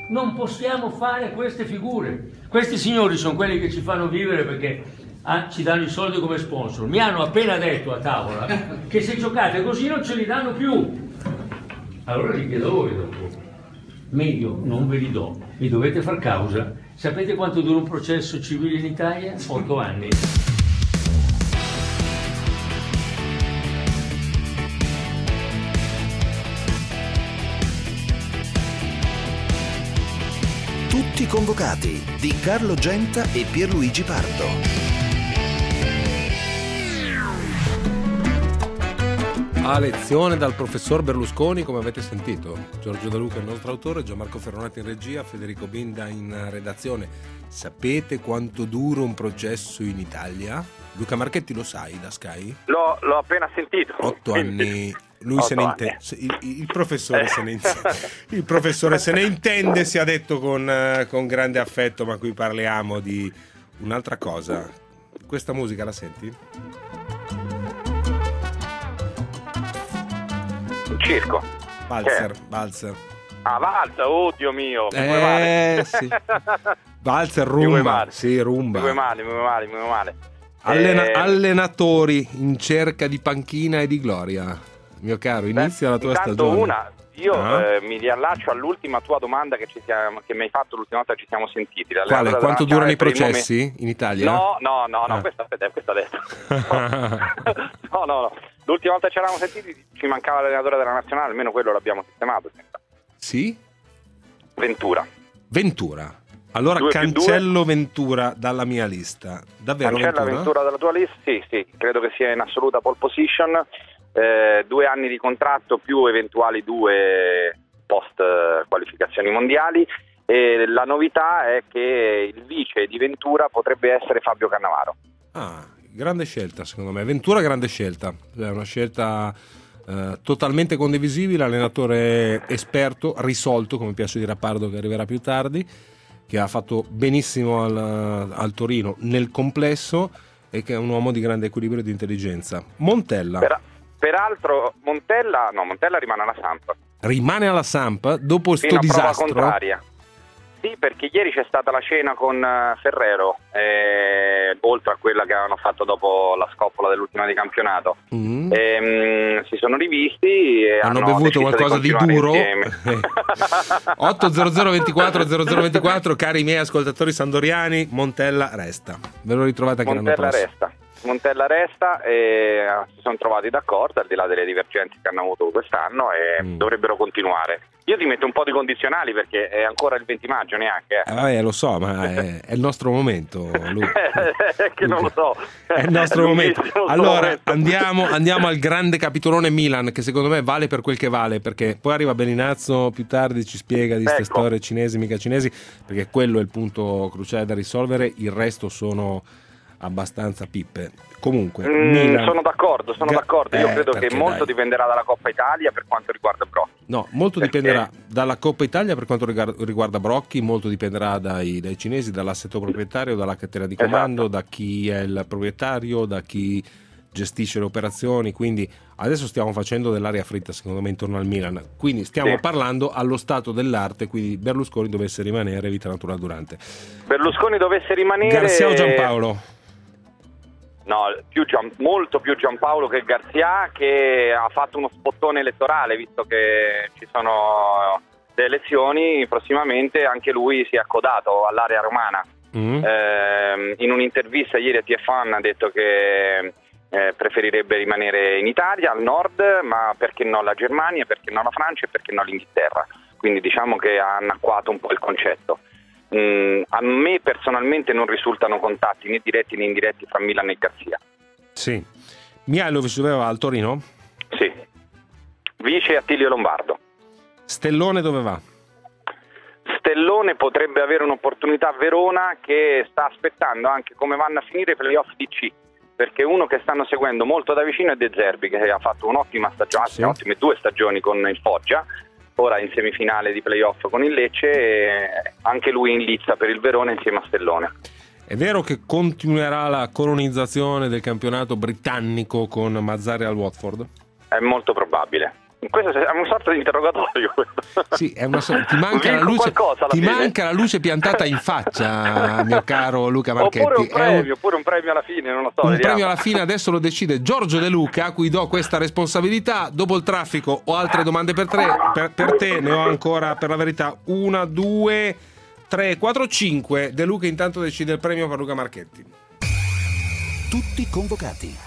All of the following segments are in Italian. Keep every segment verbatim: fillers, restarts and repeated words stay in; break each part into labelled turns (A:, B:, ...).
A: Non possiamo fare queste figure. Questi signori sono quelli che ci fanno vivere perché ah, ci danno i soldi come sponsor. Mi hanno appena detto a tavola che se giocate così non ce li danno più. Allora li chiedo voi dopo. Meglio non ve li do. Mi dovete far causa. Sapete quanto dura un processo civile in Italia? Otto anni.
B: Tutti convocati di Carlo Genta e Pierluigi Pardo.
C: A lezione dal professor Berlusconi, come avete sentito. Giorgio De Luca, il nostro autore, Gianmarco Ferronati in regia, Federico Binda in redazione. Sapete quanto dura un processo in Italia? Luca Marchetti, lo sai da Sky?
D: L'ho, l'ho appena sentito.
C: Otto anni. Lui
D: Otto
C: se ne intende. Il, il professore se ne intende. Il professore se ne intende, si è detto con, con grande affetto, ma qui parliamo di un'altra cosa. Questa musica la senti?
D: Un circo.
C: Valzer,
D: Che?
C: Valzer.
D: Ah, Valzer, oh Dio mio.
C: Eh, sì. Valzer, rumba. Sì, rumba.
D: Mi vuoi male, mi vuoi male, mi vuoi male.
C: Allena-
D: eh...
C: Allenatori in cerca di panchina e di gloria. Mio caro, inizia Beh, la tua
D: intanto
C: stagione.
D: Una, io
C: ah.
D: eh, mi riallaccio all'ultima tua domanda che, ci siamo, che mi hai fatto l'ultima volta che ci siamo sentiti.
C: Quale? Quanto durano i processi momento... in Italia?
D: No, no, no, no,
C: ah.
D: questa, questa adesso. no, no, no. L'ultima volta che ci eravamo sentiti ci mancava l'allenatore della nazionale, almeno quello l'abbiamo sistemato.
C: Sì?
D: Ventura.
C: Ventura. Allora
D: due
C: cancello Ventura dalla mia lista. Davvero
D: Cancella
C: Ventura?
D: Ventura dalla tua lista? Sì, sì, credo che sia in assoluta pole position. Eh, due anni di contratto più eventuali due post qualificazioni mondiali, e la novità è che il vice di Ventura potrebbe essere Fabio Cannavaro.
C: Ah, grande scelta secondo me. Ventura grande scelta, è una scelta eh, totalmente condivisibile, allenatore esperto, risolto, come piace dire a Pardo che arriverà più tardi, che ha fatto benissimo al, al Torino nel complesso e che è un uomo di grande equilibrio e di intelligenza. Montella.
D: Per, peraltro Montella, no, Montella rimane alla Samp.
C: Rimane alla Samp dopo sto
D: fino a
C: disastro?
D: Prova contraria. Sì, perché ieri c'è stata la cena con Ferrero, eh, oltre a quella che avevano fatto dopo la scoppola dell'ultima di campionato. Mm. E, mh, si sono rivisti e
C: hanno,
D: hanno
C: bevuto qualcosa di, di duro. otto zero zero ventiquattro zero zero ventiquattro, cari miei ascoltatori sandoriani, Montella resta. Ve lo ritrovate anche l'anno prossimo.
D: Montella resta. Montella resta e si sono trovati d'accordo, al di là delle divergenze che hanno avuto quest'anno, e mm. dovrebbero continuare. Io ti metto un po' di condizionali perché è ancora il venti maggio neanche. Eh.
C: Eh, vabbè, lo so, ma è, è il nostro momento. Lui.
D: che non lo so.
C: È il nostro è momento. Allora momento. Andiamo, andiamo al grande capitolone Milan, che secondo me vale per quel che vale, perché poi arriva Beninazzo più tardi, ci spiega di queste
D: ecco.
C: storie cinesi, mica cinesi, perché quello è il punto cruciale da risolvere, il resto sono abbastanza pippe. Comunque
D: mm,
C: Milan...
D: sono d'accordo, sono
C: Ga-
D: d'accordo. Io
C: eh,
D: credo che molto
C: dai.
D: dipenderà dalla Coppa Italia per quanto riguarda Brocchi.
C: No, molto
D: perché...
C: dipenderà dalla Coppa Italia per quanto riguarda Brocchi, molto dipenderà dai, dai cinesi, dall'assetto proprietario, dalla catena di comando, esatto. da chi è il proprietario, da chi gestisce le operazioni. Quindi adesso stiamo facendo dell'aria fritta secondo me intorno al Milan, quindi stiamo sì. parlando allo stato dell'arte, quindi Berlusconi dovesse rimanere, vita naturale Durante.
D: Berlusconi dovesse rimanere...
C: Garzia o Giampaolo?
D: No, più Gian, molto più Giampaolo che Garzia, che ha fatto uno spottone elettorale, visto che ci sono le elezioni prossimamente. Anche lui si è accodato all'area romana. Mm. Eh, in un'intervista ieri a T F uno ha detto che eh, preferirebbe rimanere in Italia, al nord, ma perché no la Germania, perché no la Francia e perché no l'Inghilterra. Quindi diciamo che ha annacquato un po' il concetto. Mm, a me personalmente non risultano contatti né diretti né indiretti fra Milan e Garzia.
C: Sì. Mihajlovic dove va? Al Torino?
D: Sì. Vice Attilio Lombardo.
C: Stellone dove va?
D: Stellone potrebbe avere un'opportunità a Verona, che sta aspettando anche come vanno a finire i playoff di C, perché uno che stanno seguendo molto da vicino è De Zerbi, che ha fatto un'ottima stagione, sì. ottime due stagioni con il Foggia, ora in semifinale di playoff con il Lecce, e anche lui in lizza per il Verona insieme a Stellone.
C: È vero che continuerà la colonizzazione del campionato britannico con Mazzarri al Watford?
D: È molto probabile. questo è una sorta di interrogatorio.
C: Sì, è una sorta, ti manca la luce, ti manca la luce piantata in faccia, mio caro Luca Marchetti.
D: Oppure un premio,
C: un,
D: oppure un premio alla fine, non lo so.
C: Un
D: vediamo.
C: premio alla fine adesso lo decide Giorgio De Luca, a cui do questa responsabilità. Dopo il traffico ho altre domande per, tre, per, per te, ne ho ancora per la verità una, due, tre, quattro, cinque. De Luca intanto decide il premio per Luca Marchetti.
B: Tutti convocati.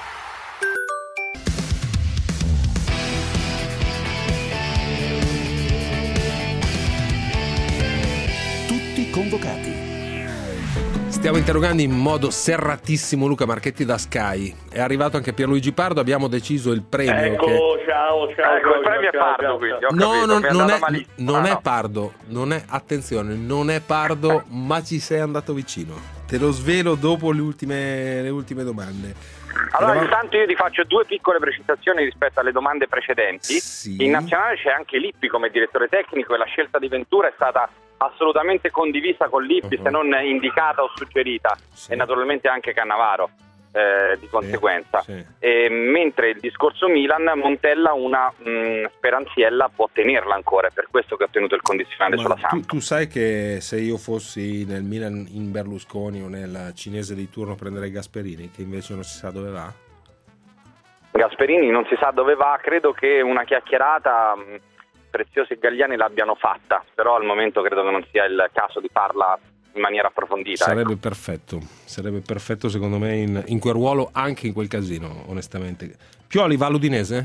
B: Tutti convocati.
C: Stiamo interrogando in modo serratissimo Luca Marchetti da Sky. È arrivato anche Pierluigi Pardo, abbiamo deciso il premio.
E: Ecco,
C: che...
E: ciao, ciao.
D: Ecco, il premio è
E: ciao,
D: Pardo,
E: ciao,
D: quindi.
E: ciao.
D: Ho
C: No,
D: capito,
C: non,
D: mi è
C: non, è,
D: andata malissimo.
C: non
D: Ah,
C: è
D: no.
C: Pardo, non è, attenzione, non è Pardo, ma ci sei andato vicino. Te lo svelo dopo le ultime, le ultime domande.
D: Allora,
C: Eravamo-
D: intanto io ti faccio due piccole precisazioni rispetto alle domande precedenti.
C: Sì.
D: In nazionale c'è anche Lippi come direttore tecnico e la scelta di Ventura è stata assolutamente condivisa con Lippi,
C: Uh-huh.
D: se non indicata o suggerita,
C: Sì.
D: e naturalmente anche Cannavaro eh, di conseguenza.
C: sì.
D: E, mentre il discorso Milan, Montella una mh, speranziella può tenerla ancora, è per questo che ha ottenuto il condizionale
C: Ma
D: sulla
C: tu,
D: Samp.
C: tu sai che se io fossi nel Milan in Berlusconi o nel cinese di turno prenderei Gasperini, che invece non si sa dove va?
D: Gasperini non si sa dove va, credo che una chiacchierata mh, Preziosi e Galliani l'abbiano fatta, però al momento credo che non sia il caso di farla in maniera approfondita.
C: Sarebbe
D: ecco.
C: perfetto, sarebbe perfetto secondo me in, in quel ruolo, anche in quel casino, onestamente. Pioli va all'Udinese?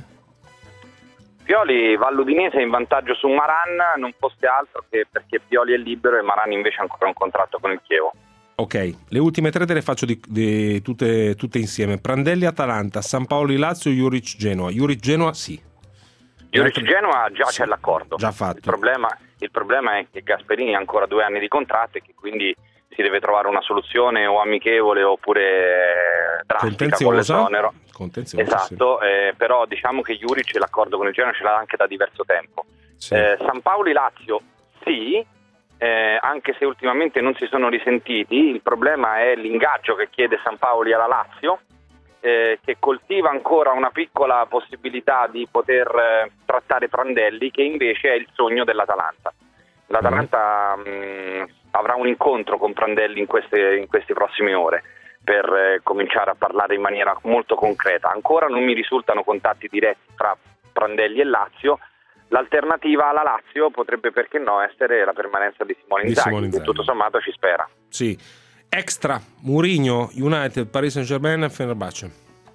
D: Pioli va all'Udinese in vantaggio su Maran, non fosse altro che perché Pioli è libero e Maran invece ha ancora un contratto con il Chievo.
C: Ok, le ultime tre te le faccio di, di, tutte, tutte insieme. Prandelli Atalanta, San Paoli Lazio, Juric Genoa. Juric Genoa sì.
D: Juric Genoa già
C: Sì,
D: c'è l'accordo.
C: già fatto.
D: Il problema, il problema è che Gasperini ha ancora due anni di contratto e che quindi si deve trovare una soluzione o amichevole oppure drastica con l'esonero.
C: Contenzioso,
D: Esatto, eh, però diciamo che Juric l'accordo con il Genoa ce l'ha anche da diverso tempo.
C: sì.
D: Eh, San Paoli Lazio sì, eh, anche se ultimamente non si sono risentiti. Il problema è l'ingaggio che chiede San Paoli alla Lazio, eh, che coltiva ancora una piccola possibilità di poter eh, trattare Prandelli, che invece è il sogno dell'Atalanta. L'Atalanta mh, avrà un incontro con Prandelli in queste, in queste prossime ore per eh, cominciare a parlare in maniera molto concreta. Ancora non mi risultano contatti diretti tra Prandelli e Lazio. L'alternativa alla Lazio potrebbe, perché no, essere la permanenza di Simone
C: Di
D: Inzaghi,
C: Simone
D: che
C: Inzaghi.
D: tutto sommato ci spera.
C: Sì. Extra, Mourinho, United, Paris Saint-Germain, Fenerbahce.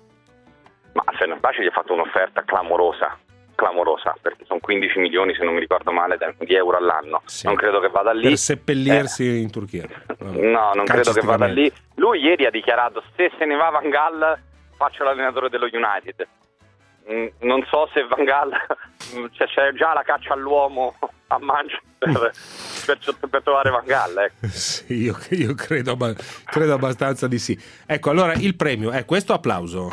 D: Ma a Fenerbahce gli ha fatto un'offerta clamorosa, clamorosa, perché sono quindici milioni, se non mi ricordo male, di euro all'anno.
C: Sì.
D: Non credo che vada lì.
C: Per seppellirsi
D: Eh,
C: in Turchia. Vabbè.
D: No, non credo che vada lì.
C: Calcisticamente.
D: Lui ieri ha dichiarato: se se ne va Van Gaal faccio l'allenatore dello United. Mm, non so se Van Gaal mm, c'è, c'è già la caccia all'uomo a Manchester per, per trovare Van Gaal, ecco.
C: Sì, io, io credo, abba- credo abbastanza di sì. Ecco, allora il premio è questo applauso.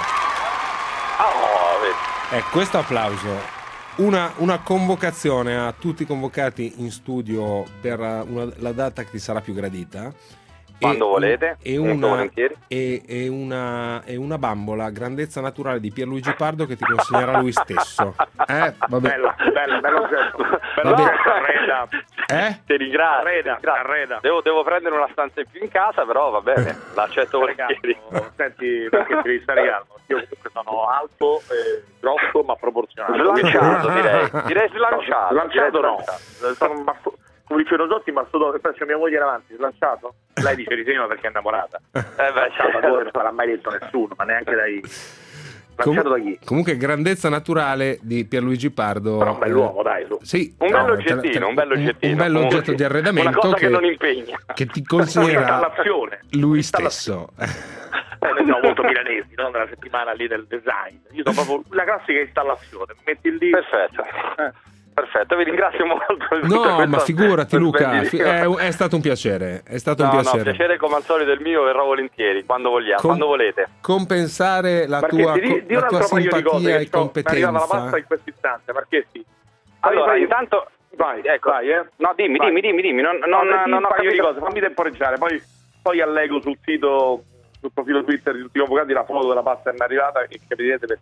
D: Oh, vedi.
C: È questo applauso. Una, una convocazione a tutti i convocati in studio per una- la data che ti sarà più gradita.
D: Quando
C: E-
D: volete,
C: e
D: molto
C: una,
D: volentieri.
C: e, e una, e una bambola grandezza naturale di Pierluigi Pardo che ti consegnerà lui stesso. Eh, vabbè.
E: Bello, bello, bello gesto. Bello
C: Vabbè.
E: gesto, arreda.
C: Eh?
D: Ti ringrazio.
E: Arreda,
D: ti ringrazio.
E: arreda.
D: Devo, devo prendere una stanza in più in casa, però va bene, l'accetto volentieri.
E: Calmo. Senti, perché ti devi stare calmo. Io comunque sono alto, eh, grosso, ma proporzionato.
D: Slanciato, direi. Direi slanciato.
E: Slanciato
D: direi
E: no.
D: slanciato.
E: Sono un basto- come dice Rosotti, mastodonte. C'è mia moglie davanti, slanciato? Lei dice di sì, ma perché è innamorata.
D: Eh beh,
E: Slanciato a due non sarà mai detto nessuno, ma neanche dai... Slanciato da chi?
C: Comunque grandezza naturale di Pierluigi Pardo.
E: Però un bell'uomo, dai, su.
C: Sì,
D: Un
C: no,
D: bello
C: te la- te
D: oggettino,
C: la-
D: un bello oggettino.
C: un bello
D: Comunque
C: oggetto
D: sì.
C: di arredamento
D: Una cosa che non impegna.
C: che ti consegnerà
E: Un'installazione.
C: lui stesso.
E: Eh, noi siamo molto milanesi, no? Nella settimana lì del design. Io sono proprio la classica installazione. Metti lì.
D: Perfetto. Perfetto, vi ringrazio molto. di
C: No,
D: tutta
C: ma
D: questa
C: figurati Luca, fi-
D: bellissima-
C: è, è stato un piacere, è stato
D: No,
C: un
D: no,
C: piacere.
D: piacere come al solito il mio, verrò volentieri, quando vogliamo,
C: Com-
D: quando volete.
C: Compensare la
E: Marchetti,
C: tua,
E: di, di
C: la
E: un
C: tua
E: altro paio di cose
C: simpatia
E: che
C: e
E: sto- mi è arrivata la pasta
C: competenza.
E: in questo istante, Marchetti.
D: Allora,
E: Vai, vai.
D: intanto...
E: Vai,
D: ecco.
E: vai, eh.
D: No, dimmi,
E: Vai.
D: dimmi, dimmi, dimmi, non,
E: No,
D: non,
E: senti
D: non
E: un
D: ho
E: paio di
D: capito.
E: cose, fammi temporeggiare, poi, poi allego sul sito, sul profilo Twitter di tutti i convocati la foto della pasta che mi è arrivata e capirete perché.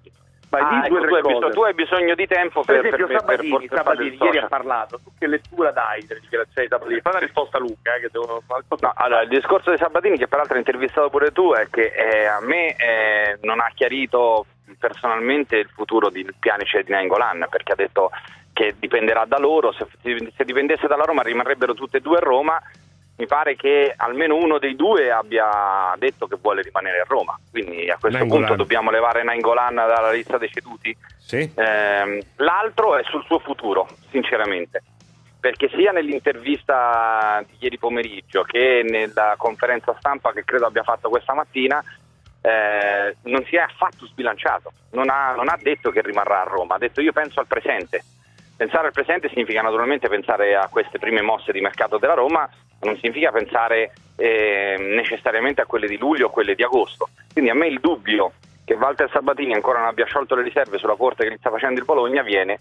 E: Ma
D: ah,
E: di due,
D: ecco,
E: tre
D: tu, hai
E: cose.
D: bisogno, tu hai bisogno di tempo
E: per,
D: per,
E: esempio
D: per,
E: Sabatini,
D: per, per
E: Sabatini ieri ha parlato, tu che lettura dai delle dichiarazioni di Sabatini? Fai una risposta lunga, eh, che devono fare
D: no, allora, il discorso di Sabatini, che peraltro hai intervistato pure tu, è che eh, a me eh, non ha chiarito personalmente il futuro di Pjanic e di Nainggolan, perché ha detto che dipenderà da loro, se, se dipendesse dalla Roma rimarrebbero tutte e due a Roma. Mi pare che almeno uno dei due abbia detto che vuole rimanere a Roma, quindi a questo
C: Nainggolan.
D: punto dobbiamo levare Nainggolan dalla lista dei ceduti.
C: Sì.
D: Eh, l'altro è sul suo futuro, sinceramente, perché sia nell'intervista di ieri pomeriggio che nella conferenza stampa che credo abbia fatto questa mattina eh, non si è affatto sbilanciato, non ha, non ha detto che rimarrà a Roma, ha detto io penso al presente. Pensare al presente significa naturalmente pensare a queste prime mosse di mercato della Roma, non significa pensare eh, necessariamente a quelle di luglio o quelle di agosto. Quindi a me il dubbio che Walter Sabatini ancora non abbia sciolto le riserve sulla corte che gli sta facendo il Bologna viene.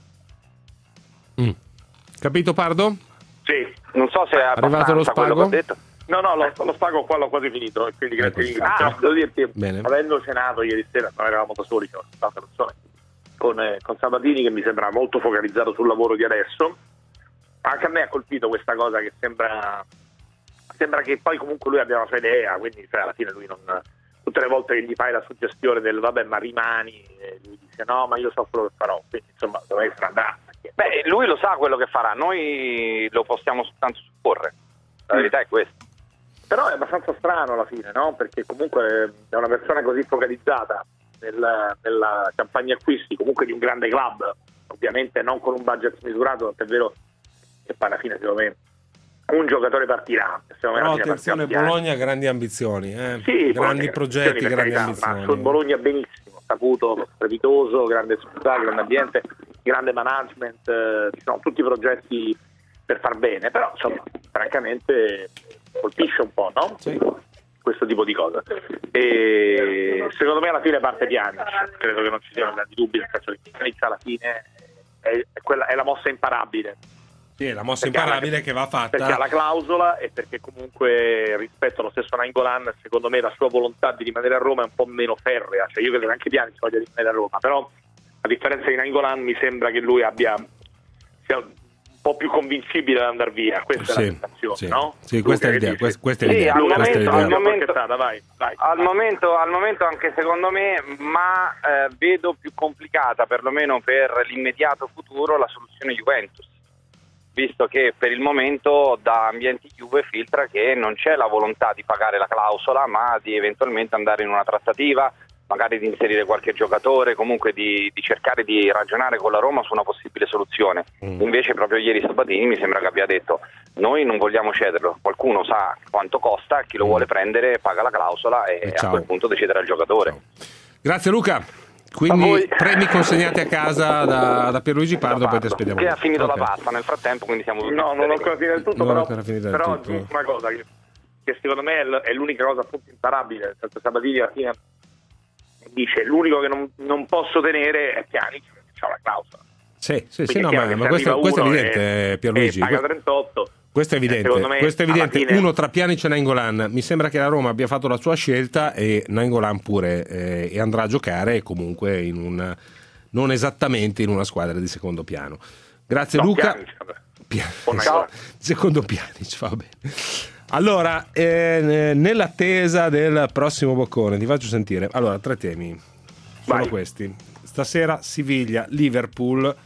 C: Mm. Capito, Pardo?
E: Sì.
D: Non so se è
C: Arrivato lo
D: abbastanza quello che ho
C: spago?
D: detto.
E: No, no, lo, lo spago qua l'ho quasi finito, e quindi grazie
C: Ecco,
E: di ringrazio.
D: ah,
E: Devo dirti,
C: bene.
E: avendo cenato ieri sera, non eravamo da soli, c'erano tante persone, con, eh, con Sabatini, che mi sembra molto focalizzato sul lavoro di adesso. Anche a me ha colpito questa cosa che sembra sembra che poi comunque lui abbia la sua idea, quindi cioè, alla fine lui non, tutte le volte che gli fai la suggestione del vabbè ma rimani, e lui dice no ma io so quello che farò, quindi insomma dove andrà.
D: Beh, lui lo sa quello che farà, noi lo possiamo soltanto supporre, la verità è questa.
E: Però è abbastanza strano alla fine, no? Perché comunque è una persona così focalizzata nel, nella campagna acquisti, comunque di un grande club, ovviamente non con un budget misurato, è vero che poi alla fine secondo me un giocatore partirà.
C: Però attenzione, Bologna ha grandi ambizioni, eh?
E: Sì,
C: grandi progetti, grandi
E: carità,
C: ambizioni.
E: Ma sul Bologna benissimo, saputo, strepitoso, grande società, grande ambiente, grande management, eh, ci sono tutti i progetti per far bene, però insomma, francamente colpisce un po', no?
C: Sì.
E: Questo tipo di cose. E secondo me alla fine parte Pjanic, credo che non ci siano grandi dubbi, nel senso che Pjanic alla fine è, è, quella, è la mossa imparabile.
C: Sì, è la mossa
E: Perché
C: imparabile
E: la,
C: che va fatta.
E: Perché ha la clausola e perché comunque rispetto allo stesso Nainggolan, secondo me la sua volontà di rimanere a Roma è un po' meno ferrea, cioè io credo che anche Pjanic voglia rimanere a Roma, però a differenza di Nainggolan mi sembra che lui abbia sia un po' più convincibile ad andare via, questa
C: sì,
E: è la sensazione,
C: sì.
E: no?
C: Sì, questa è l'idea, questa, questa è
D: Sì,
C: l'idea.
D: al
C: questa
D: momento-
C: è
D: al
C: l'idea.
D: momento-
E: Stata, vai, vai,
D: Al
E: vai.
D: momento, al momento anche secondo me, ma eh, vedo più complicata, perlomeno per l'immediato futuro, la soluzione Juventus, visto che per il momento da ambienti Juve filtra che non c'è la volontà di pagare la clausola, ma di eventualmente andare in una trattativa, magari di inserire qualche giocatore, comunque di, di cercare di ragionare con la Roma su una possibile soluzione.
C: Mm.
D: Invece proprio ieri Sabatini mi sembra che abbia detto noi non vogliamo cederlo, qualcuno sa quanto costa, chi lo
C: Mm.
D: vuole prendere paga la clausola e,
C: E
D: a
C: ciao.
D: quel punto deciderà il giocatore.
C: Ciao. Grazie Luca.
D: A
C: Quindi
D: voi.
C: premi consegnati a casa da, da Pierluigi Pardo, poi ti spediamo.
D: Che ha finito
C: Ok.
D: la pasta nel frattempo, quindi siamo tutti
E: No, non ho ancora finito del tutto,
C: Non ho
E: però,
C: ancora finito del
E: però
C: tutto.
E: aggiungo una cosa che, che secondo me è, l- è l'unica cosa appunto imparabile, nel senso Sabatini alla fine dice l'unico che non, non posso tenere è Pjanic, perché c'ha la clausola.
C: Sì, sì, sì,
E: Quindi
C: no,
E: è chiaro
C: ma,
E: che
C: ma
E: se
C: questo,
E: arriva
C: questo è
E: uno
C: evidente,
E: e-
C: Pierluigi.
E: e paga
C: Que-
E: trentotto,
C: Questo è evidente,
E: secondo me,
C: questo è evidente.
E: alla fine-
C: Uno tra Pjanic e Nainggolan. Mi sembra che la Roma abbia fatto la sua scelta e Nainggolan pure eh, e andrà a giocare comunque in un, non esattamente in una squadra di secondo piano. Grazie
E: No,
C: Luca.
E: Pjanic, vabbè.
C: Pia-
E: Con
C: esatto.
E: Nainggolan.
C: Secondo Pjanic, va bene. Allora, eh, nell'attesa del prossimo boccone, ti faccio sentire. Allora, tre temi sono
E: Vai.
C: questi. Stasera Siviglia, Liverpool.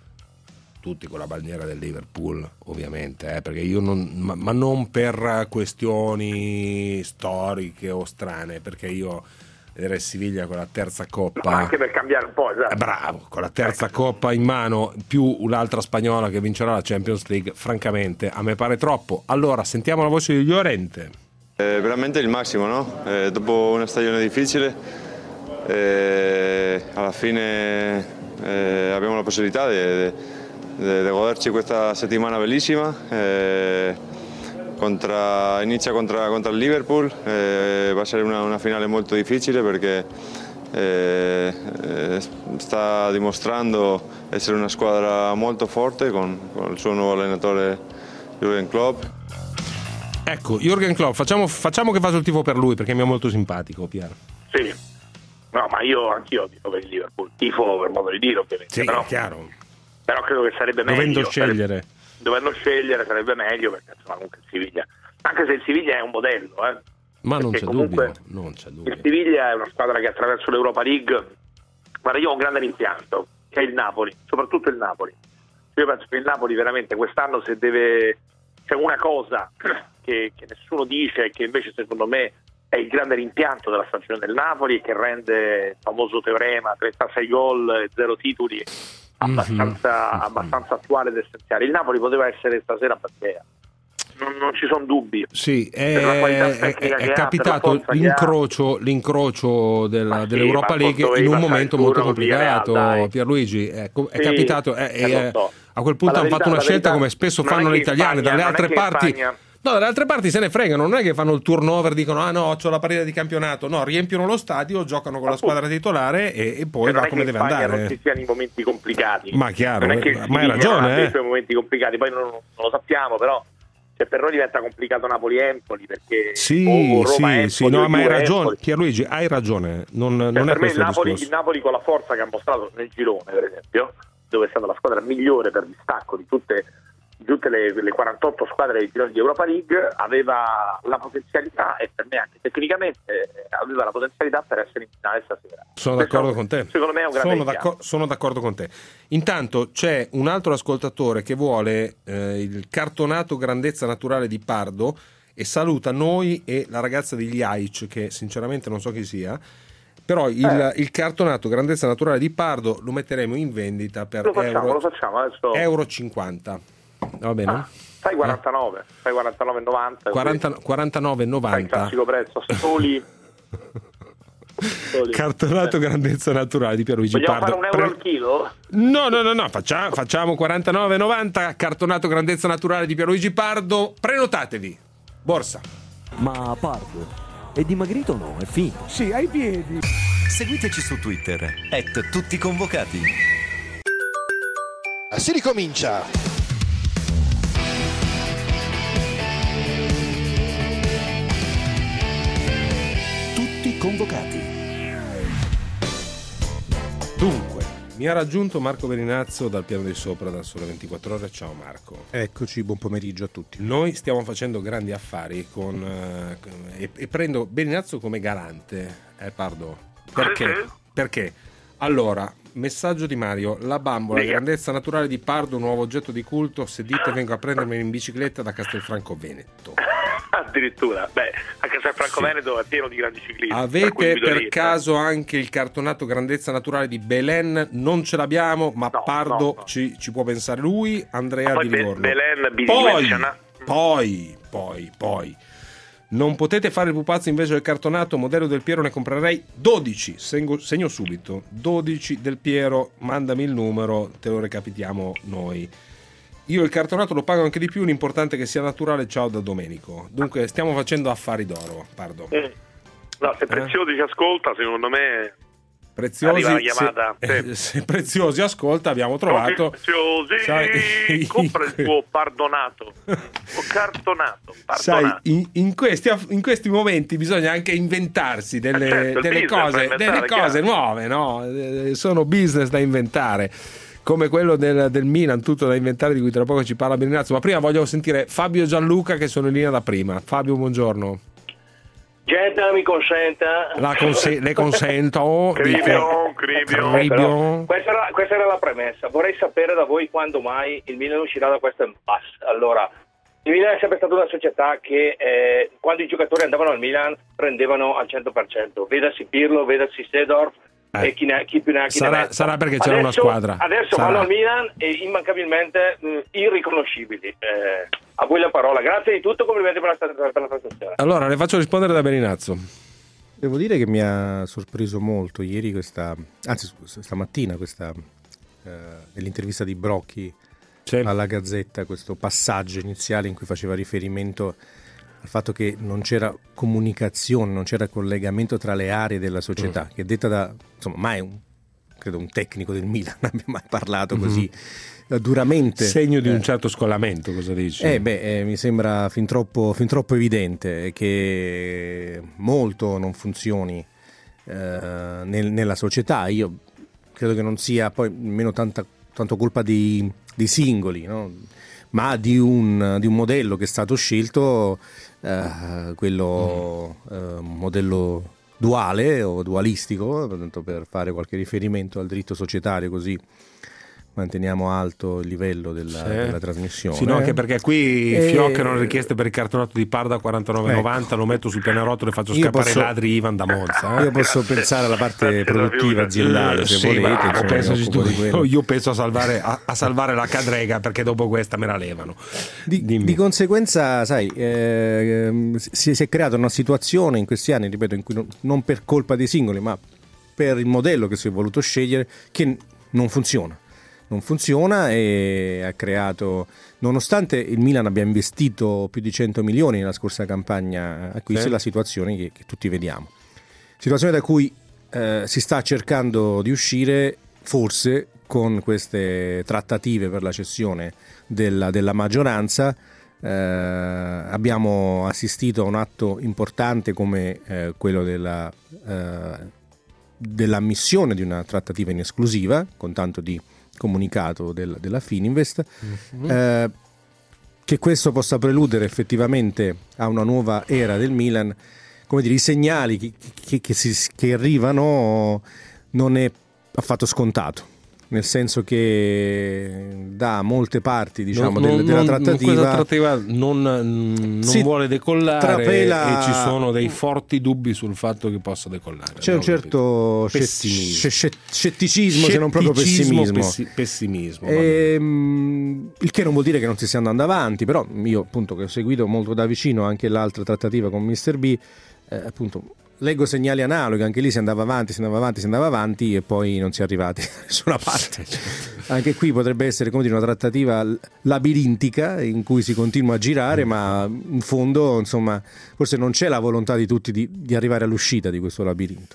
C: Tutti con la bandiera del Liverpool, ovviamente, eh, perché io non, ma, ma non per questioni storiche o strane, perché io vedere Siviglia con la terza coppa,
E: Ma anche per cambiare un po', esatto.
C: eh, bravo, con la terza coppa in mano, più l'altra spagnola che vincerà la Champions League, francamente a me pare troppo. Allora, sentiamo la voce di Llorente.
F: Eh, veramente il massimo, no? Eh, dopo una stagione difficile, eh, alla fine eh, abbiamo la possibilità di di goderci questa settimana bellissima. Eh, contra, inizia contra, contra il Liverpool, eh, va a essere una, una finale molto difficile perché eh, eh, sta dimostrando essere una squadra molto forte con, con il suo nuovo allenatore Jürgen Klopp.
C: Ecco, Jürgen Klopp, facciamo, facciamo che faccio il tifo per lui perché mi è molto simpatico, Pier.
E: Sì. No, ma io anch'io tifo per il Liverpool, tifo per modo di dire ovviamente.
C: Sì,
E: però,
C: è chiaro.
E: Però credo che sarebbe meglio.
C: Dovendo scegliere.
E: Sarebbe, dovendo scegliere sarebbe meglio, perché insomma comunque il Siviglia, anche se il Siviglia è un modello, eh.
C: Ma non c'è,
E: comunque
C: dubbio, non c'è dubbio.
E: Il Siviglia è una squadra che attraverso l'Europa League, guarda, io ho un grande rimpianto, che è il Napoli, soprattutto il Napoli. Io penso che il Napoli veramente quest'anno, se deve, c'è una cosa che, che nessuno dice, che invece secondo me è il grande rimpianto della stagione del Napoli e che rende il famoso teorema trentasei gol e zero titoli abbastanza, mm-hmm. abbastanza attuale ed essenziale. Il Napoli poteva essere stasera Battea, non, non ci sono dubbi.
C: Sì, è, è, è capitato ha, l'incrocio, l'incrocio della, sì, dell'Europa League in un momento molto complicato, Real, Pierluigi, è, è sì, capitato è, è, so. A quel punto hanno fatto una scelta verità, come spesso fanno gli italiani, Spagna, dalle altre parti no, dalle altre parti se ne fregano, non è che fanno il turnover, dicono ah no, c'ho la partita di campionato, no, riempiono lo stadio, giocano con la squadra titolare e, e poi va come deve andare. Non
E: ci siano i momenti complicati,
C: ma chiaro, non è che ma hai ragione, eh.
E: i momenti complicati, poi non, non lo sappiamo, però cioè, per noi diventa complicato Napoli-Empoli, perché
C: sì,
E: o Roma,
C: sì,
E: Empoli,
C: sì, no, ma hai ragione,
E: Empoli.
C: Pierluigi, hai ragione, non,
E: cioè,
C: non è
E: per me
C: questo
E: il Napoli,
C: il
E: il Napoli con la forza che ha mostrato nel girone, per esempio, dove è stata la squadra migliore per distacco di tutte tutte le, le quarantotto squadre dei gironi di Europa League, aveva la potenzialità, e per me anche tecnicamente aveva la potenzialità per essere in finale stasera.
C: Sono
E: Questo,
C: d'accordo con te.
E: Secondo me è un grande
C: sono, d'accordo, sono d'accordo con te. Intanto c'è un altro ascoltatore che vuole eh, il cartonato grandezza naturale di Pardo e saluta noi e la ragazza degli Aic, che sinceramente non so chi sia. Però il, eh. il cartonato grandezza naturale di Pardo lo metteremo in vendita per
E: lo facciamo,
C: euro,
E: lo facciamo adesso.
C: euro cinquanta. Va bene?
E: Ah, fai quarantanove, eh? fai quarantanove e novanta.
C: quarantanove e novanta.
E: Fai il classico prezzo, soli. soli.
C: Cartonato grandezza naturale di Pierluigi
E: Vogliamo
C: Pardo.
E: Vogliamo fare un euro al chilo?
C: No, no, no, no, facciamo, facciamo quarantanove e novanta, cartonato grandezza naturale di Pierluigi Pardo. Prenotatevi. Borsa.
G: Ma Pardo è dimagrito o no? È finto?
H: Sì, ai piedi.
I: Seguiteci su Twitter, at tutti convocati.
B: Si ricomincia. Tutti convocati.
C: Dunque, mi ha raggiunto Marco Berinazzo dal piano di sopra, dal Sole ventiquattro Ore. Ciao Marco.
J: Eccoci, buon pomeriggio a tutti.
C: Noi stiamo facendo grandi affari con, eh, e, e prendo Berinazzo come garante, eh Pardo. Perché? Perché? Allora, messaggio di Mario: la bambola, grandezza naturale di Pardo, un nuovo oggetto di culto. Se dite vengo a prendermi in bicicletta da Castelfranco Veneto.
E: Addirittura, beh, a Castelfranco sì. Veneto è pieno di grandi ciclisti.
C: Avete per, per caso anche il cartonato grandezza naturale di Belen? Non ce l'abbiamo, ma no, Pardo no, no. Ci, ci può pensare lui. Andrea di Livorno.
E: Belen,
C: poi, poi, poi, poi. Non potete fare il pupazzo invece del cartonato modello del Piero, ne comprerei dodici, segno, segno subito, dodici del Piero, mandami il numero, te lo recapitiamo noi. Io il cartonato lo pago anche di più, l'importante è che sia naturale, ciao da Domenico. Dunque stiamo facendo affari d'oro, Pardo.
E: Mm. No, se Preziosi eh? ci ascolta, secondo me...
C: Preziosi,
E: la chiamata,
C: se, eh, se Preziosi ascolta, abbiamo trovato.
E: Preziosi, sai, compra il tuo pardonato, o cartonato. Pardonato.
C: Sai, in, in, questi, in questi momenti bisogna anche inventarsi delle, certo, delle cose, delle cose nuove, no? Sono business da inventare. Come quello del, del Milan, tutto da inventare, di cui tra poco ci parla Berinazzo. Ma prima voglio sentire Fabio e Gianluca, che sono in linea da prima. Fabio, buongiorno.
K: Genta, mi consenta?
C: La conse- le consento.
K: Cribio, Cribio.
C: Cribio.
K: Questa, era, questa era la premessa. Vorrei sapere da voi quando mai il Milan uscirà da questo impasse. Allora, il Milan è sempre stata una società che eh, quando i giocatori andavano al Milan prendevano al cento per cento. Vedasi Pirlo, vedasi Seedorf. Eh. E chi, ne, chi più ne ha chi
C: sarà,
K: ne metta.
C: Sarà perché c'era adesso, una squadra.
K: Adesso
C: sarà.
K: vanno al Milan e immancabilmente mh, irriconoscibili. Eh, a voi la parola. Grazie di tutto, complimenti per la, per la trasmissione.
C: Allora, le faccio rispondere da Berinazzo.
J: Devo dire che mi ha sorpreso molto ieri questa, anzi stamattina questa eh, nell'intervista di Brocchi sì. alla Gazzetta, questo passaggio iniziale in cui faceva riferimento al fatto che non c'era comunicazione, non c'era collegamento tra le aree della società, mm. che è detta da, insomma, mai un, credo un tecnico del Milan abbia mai parlato così mm. duramente.
C: Segno di
J: eh.
C: un certo scollamento, cosa dici?
J: Eh beh, eh, mi sembra fin troppo, fin troppo evidente che molto non funzioni eh, nel, nella società. Io credo che non sia poi nemmeno tanta, tanto colpa dei, dei singoli, no? Ma di un, di un modello che è stato scelto, eh, quello mm. eh, modello duale o dualistico, tanto per fare qualche riferimento al diritto societario, così manteniamo alto il livello della, sì. della trasmissione.
C: Sì, no, anche perché qui e... fioccano le richieste per il cartonato di Parda quarantanove novanta, ecco. Lo metto sul pianerottolo e faccio io scappare posso... i ladri Ivan da Monza. Eh?
J: Io posso pensare alla parte produttiva aziendale, se
C: sì,
J: volete.
C: Insomma, penso tu, io, io penso a salvare, a, a salvare la cadrega, perché dopo questa me la levano.
J: Di, di conseguenza, sai, eh, si, si è creata una situazione in questi anni, ripeto, in cui non, non per colpa dei singoli, ma per il modello che si è voluto scegliere, che non funziona. Non funziona e ha creato, nonostante il Milan abbia investito più di cento milioni nella scorsa campagna acquisti, sì. la situazione che, che tutti vediamo. Situazione da cui eh, si sta cercando di uscire, forse con queste trattative per la cessione della, della maggioranza. Eh, abbiamo assistito a un atto importante come eh, quello della, eh, dell'ammissione di una trattativa in esclusiva, con tanto di comunicato del, della Fininvest, mm-hmm. eh, che questo possa preludere effettivamente a una nuova era del Milan. Come dire, i segnali che, che, che, si, che arrivano non è affatto scontato, nel senso che da molte parti, diciamo,
C: non,
J: del, della
C: non,
J: trattativa,
C: questa trattativa non, non vuole decollare trapela... e ci sono dei forti dubbi sul fatto che possa decollare.
J: C'è un certo
C: pessimismo,
J: scetticismo, se non proprio pessimismo,
C: pessi, pessimismo
J: e, il che non vuol dire che non si stia andando avanti, però io appunto, che ho seguito molto da vicino anche l'altra trattativa con mister B, eh, appunto leggo segnali analoghi, anche lì si andava avanti, si andava avanti, si andava avanti e poi non si è arrivati da nessuna parte. Anche qui potrebbe essere, come dire, una trattativa labirintica in cui si continua a girare, ma in fondo, insomma, forse non c'è la volontà di tutti di, di arrivare all'uscita di questo labirinto.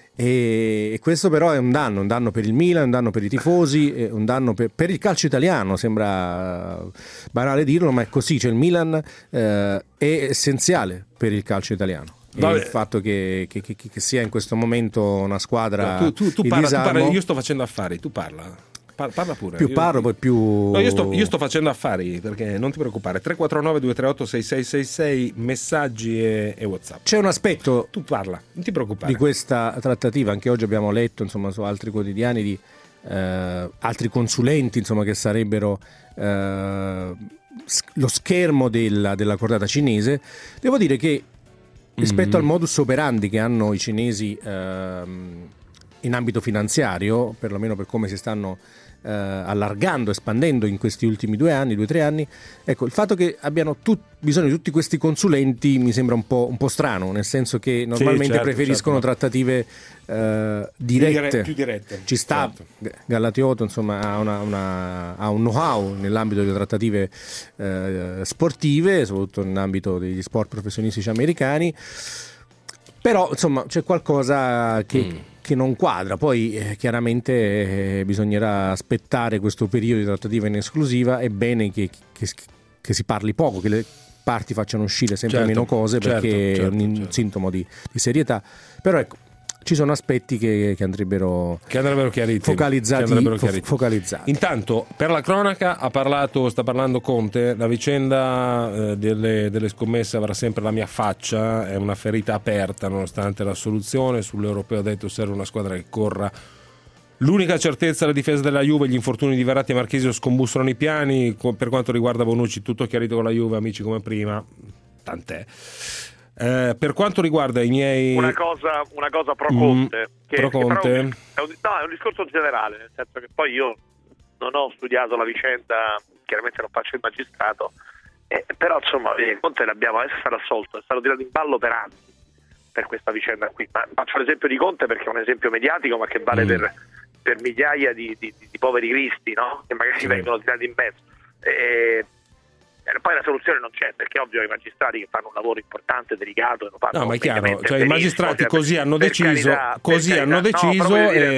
J: E, e questo però è un danno, un danno per il Milan, un danno per i tifosi, un danno per, per il calcio italiano. Sembra banale dirlo, ma è così. Cioè il Milan eh, è essenziale per il calcio italiano. E il fatto che, che, che, che sia in questo momento una squadra
C: no, tu, tu, tu, parla, tu
J: disarmo,
C: parla, io sto facendo affari, tu parla Par- parla pure.
J: Più parlo,
C: io,
J: poi più.
C: No, io sto, io sto facendo affari, perché non ti preoccupare. tre quattro nove due tre otto sei sei sei sei, messaggi e, e WhatsApp.
J: C'è un aspetto.
C: Tu parla, non ti preoccupare.
J: Di questa trattativa, anche oggi abbiamo letto, insomma, su altri quotidiani di eh, altri consulenti, insomma, che sarebbero eh, lo schermo della, della cordata cinese. Devo dire che rispetto mm. al modus operandi che hanno i cinesi ehm, in ambito finanziario, perlomeno per come si stanno eh, allargando, espandendo in questi ultimi due anni, due o tre anni, ecco, il fatto che abbiano tut- bisogno di tutti questi consulenti mi sembra un po', un po' strano, nel senso che normalmente sì, certo, preferiscono certo. trattative eh, dirette.
C: Più dirette.
J: Ci sta, certo. Gallatiotto insomma ha, una, una, ha un know-how nell'ambito delle trattative eh, sportive, soprattutto nell'ambito degli sport professionistici americani, però insomma c'è qualcosa che... Mm. che non quadra. Poi eh, chiaramente eh, bisognerà aspettare questo periodo di trattativa in esclusiva. È bene che, che, che si parli poco, che le parti facciano uscire sempre
C: certo,
J: meno cose, perché
C: certo, certo,
J: è un
C: certo.
J: sintomo di, di serietà. Però ecco, ci sono aspetti che, che andrebbero
C: che andrebbero chiariti,
J: focalizzati,
C: che andrebbero
J: fo-
C: chiariti.
J: focalizzati.
C: Intanto, per la cronaca, ha parlato, sta parlando Conte. La vicenda eh, delle, delle scommesse avrà sempre la mia faccia, è una ferita aperta nonostante la soluzione. Sull'Europeo ha detto serve una squadra che corra. L'unica certezza è la difesa della Juve. Gli infortuni di Verratti e Marchisio scombussolano i piani. Per quanto riguarda Bonucci, tutto chiarito con la Juve, amici, come prima, tant'è. Eh, per quanto riguarda i miei
E: una cosa, una cosa pro Conte, mm, che,
C: pro Conte.
E: Che è, un, è, un, no, è un discorso generale, nel senso che poi io non ho studiato la vicenda, chiaramente non faccio il magistrato, eh, però insomma Conte l'abbiamo è stato assolto, è stato tirato in ballo per anni per questa vicenda qui. Ma faccio l'esempio di Conte perché è un esempio mediatico, ma che vale mm. per, per migliaia di, di, di poveri cristi, no? Che magari sì. vengono tirati in mezzo. E, poi la soluzione non c'è, perché è ovvio che i magistrati che fanno un lavoro importante, delicato, lo fanno.
C: No, ma è chiaro, cioè i magistrati così hanno deciso, carità, così hanno deciso no, e,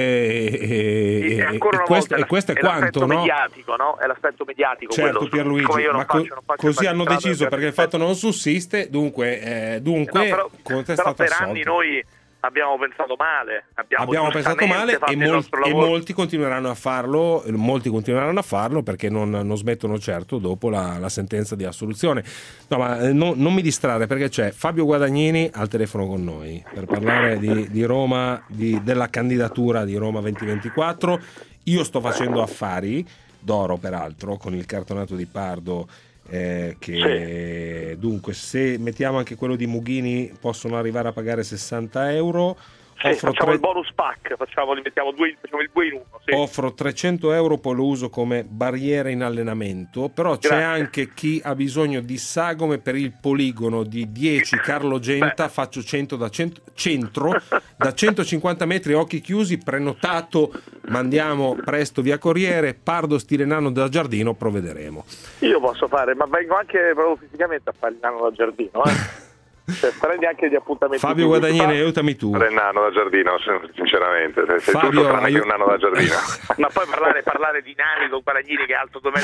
C: e, e, e, questo, e questo è, è quanto, no?
E: Mediatico, no? È l'aspetto mediatico.
C: Certo, Pierluigi,
E: io
C: ma
E: faccio,
C: co-
E: faccio
C: così hanno deciso perché il fatto non sussiste, dunque, eh, dunque
E: no, però,
C: Conte è
E: però
C: stato
E: per
C: assolto.
E: anni noi abbiamo pensato male. Abbiamo,
C: abbiamo pensato male e, mol- e molti continueranno a farlo, molti continueranno a farlo perché non, non smettono certo dopo la, la sentenza di assoluzione. No, ma eh, no, non mi distrarre perché c'è Fabio Guadagnini al telefono con noi per parlare di, di Roma, di, della candidatura di Roma duemilaventiquattro. Io sto facendo affari d'oro peraltro con il cartonato di Pardo. Eh, che sì. Dunque se mettiamo anche quello di Mughini possono arrivare a pagare sessanta euro.
E: Sì,
C: offro
E: facciamo
C: tre...
E: il bonus pack, facciamo, li mettiamo due, facciamo il due in uno. Sì.
C: Offro trecento euro, poi lo uso come barriera in allenamento, però Grazie. C'è anche chi ha bisogno di sagome per il poligono di dieci Carlo Genta. Beh. Faccio cento da cento, centro da centocinquanta metri, occhi chiusi, prenotato, mandiamo presto via Corriere, Pardo stile nano da giardino, provvederemo.
E: Io posso fare, ma vengo anche proprio fisicamente a fare il nano da giardino, eh. Cioè, prendi anche gli appuntamenti.
C: Fabio Guadagnini, aiutami tu.
H: Il nano da giardino, sinceramente. Sei
C: Fabio,
H: tutto tranne che un nano da giardino.
E: Ma poi parlare, parlare di nani con Guadagnini che è alto due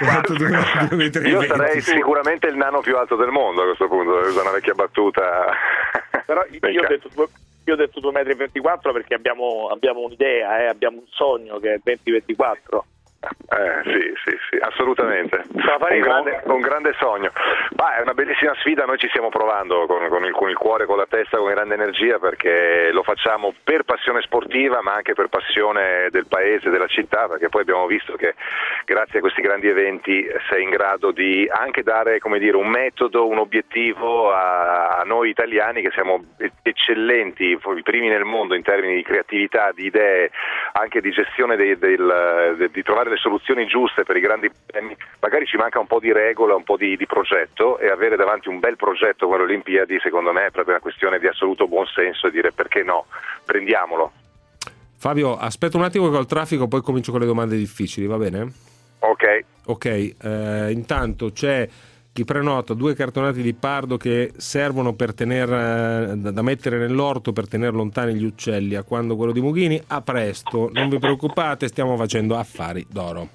E: metri e ventiquattro.
H: Io sarei sicuramente il nano più alto del mondo a questo punto, è una vecchia battuta.
E: Però io ho detto io ho detto due metri e ventiquattro perché abbiamo, abbiamo un'idea, eh, abbiamo un sogno che è venti ventiquattro.
H: Eh, sì, sì, sì, assolutamente. Un grande, un grande sogno. Ma è una bellissima sfida, noi ci stiamo provando con, con, il, con il cuore, con la testa, con grande energia, perché lo facciamo per passione sportiva, ma anche per passione del paese, della città, perché poi abbiamo visto che grazie a questi grandi eventi sei in grado di anche dare, come dire, un metodo, un obiettivo a, a noi italiani che siamo eccellenti, i primi nel mondo in termini di creatività, di idee, anche di gestione dei, del, de, di trovare le soluzioni giuste per i grandi premi. Magari ci manca un po' di regola, un po' di, di progetto, e avere davanti un bel progetto come le Olimpiadi secondo me è proprio una questione di assoluto buonsenso e dire perché no, prendiamolo.
C: Fabio, aspetta un attimo che ho il traffico, poi comincio con le domande difficili, va bene?
H: Ok.
C: Ok, eh, intanto c'è chi prenota due cartonati di Pardo che servono per tener, da mettere nell'orto per tenere lontani gli uccelli, a quando quello di Mughini. A presto, non vi preoccupate, stiamo facendo affari d'oro.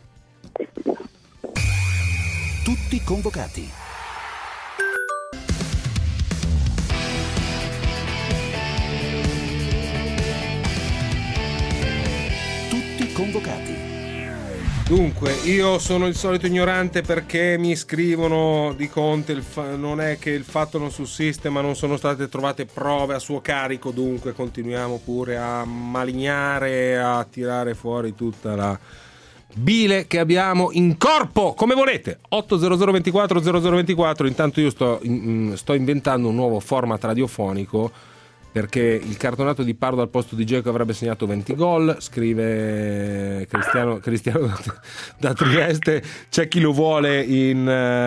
B: Tutti convocati. Tutti convocati.
C: Dunque, io sono il solito ignorante perché mi scrivono di Conte, il fa- non è che il fatto non sussiste, ma non sono state trovate prove a suo carico, dunque continuiamo pure a malignare, a tirare fuori tutta la bile che abbiamo in corpo, come volete. otto zero zero ventiquattro zero zero ventiquattro. Intanto io sto, in, sto inventando un nuovo format radiofonico, perché il cartonato di Pardo al posto di Dzeko avrebbe segnato venti gol, scrive Cristiano, Cristiano da Trieste. C'è chi lo vuole in,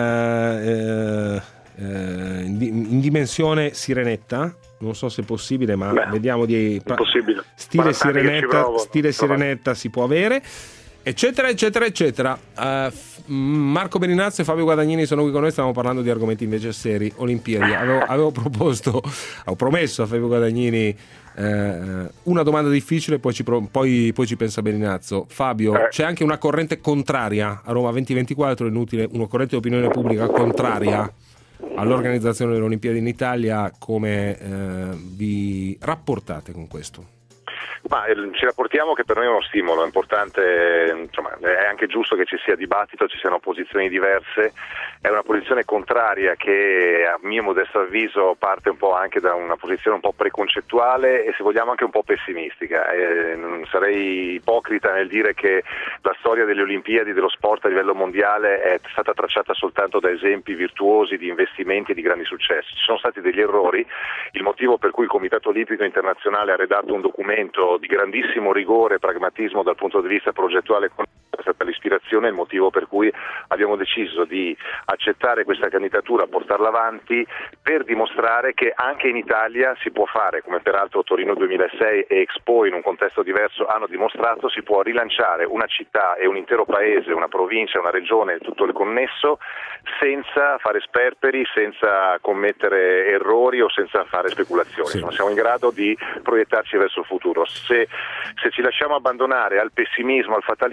C: eh, eh, in, in dimensione sirenetta, non so se è possibile, ma Beh, vediamo di pa- stile sirenetta, stile sirenetta si può avere, eccetera eccetera eccetera. uh, Marco Berinazzo e Fabio Guadagnini sono qui con noi, stiamo parlando di argomenti invece seri. Olimpiadi. Avevo, avevo proposto ho promesso a Fabio Guadagnini eh, una domanda difficile, poi ci, pro, poi, poi ci pensa Berinazzo. Fabio, eh. c'è anche una corrente contraria a Roma duemilaventiquattro, è inutile, una corrente di opinione pubblica contraria all'organizzazione delle Olimpiadi in Italia. Come eh, vi rapportate con questo?
H: Ma eh, ci rapportiamo che per noi è uno stimolo, è importante, insomma, è anche giusto che ci sia dibattito, ci siano posizioni diverse. È una posizione contraria che a mio modesto avviso parte un po' anche da una posizione un po' preconcettuale e, se vogliamo, anche un po' pessimistica. Eh, non sarei ipocrita nel dire che la storia delle Olimpiadi, dello sport a livello mondiale, è stata tracciata soltanto da esempi virtuosi di investimenti e di grandi successi. Ci sono stati degli errori, il motivo per cui il Comitato Olimpico Internazionale ha redatto un documento di grandissimo rigore e pragmatismo dal punto di vista progettuale è stata l'ispirazione, il motivo per cui abbiamo deciso di accettare questa candidatura, portarla avanti per dimostrare che anche in Italia si può fare, come peraltro Torino duemilasei e Expo in un contesto diverso hanno dimostrato, si può rilanciare una città e un intero paese, una provincia, una regione, tutto il connesso, senza fare sperperi, senza commettere errori o senza fare speculazioni. Sì. Siamo in grado di proiettarci verso il futuro. Se, se ci lasciamo abbandonare al pessimismo, al fatalismo, sinceramente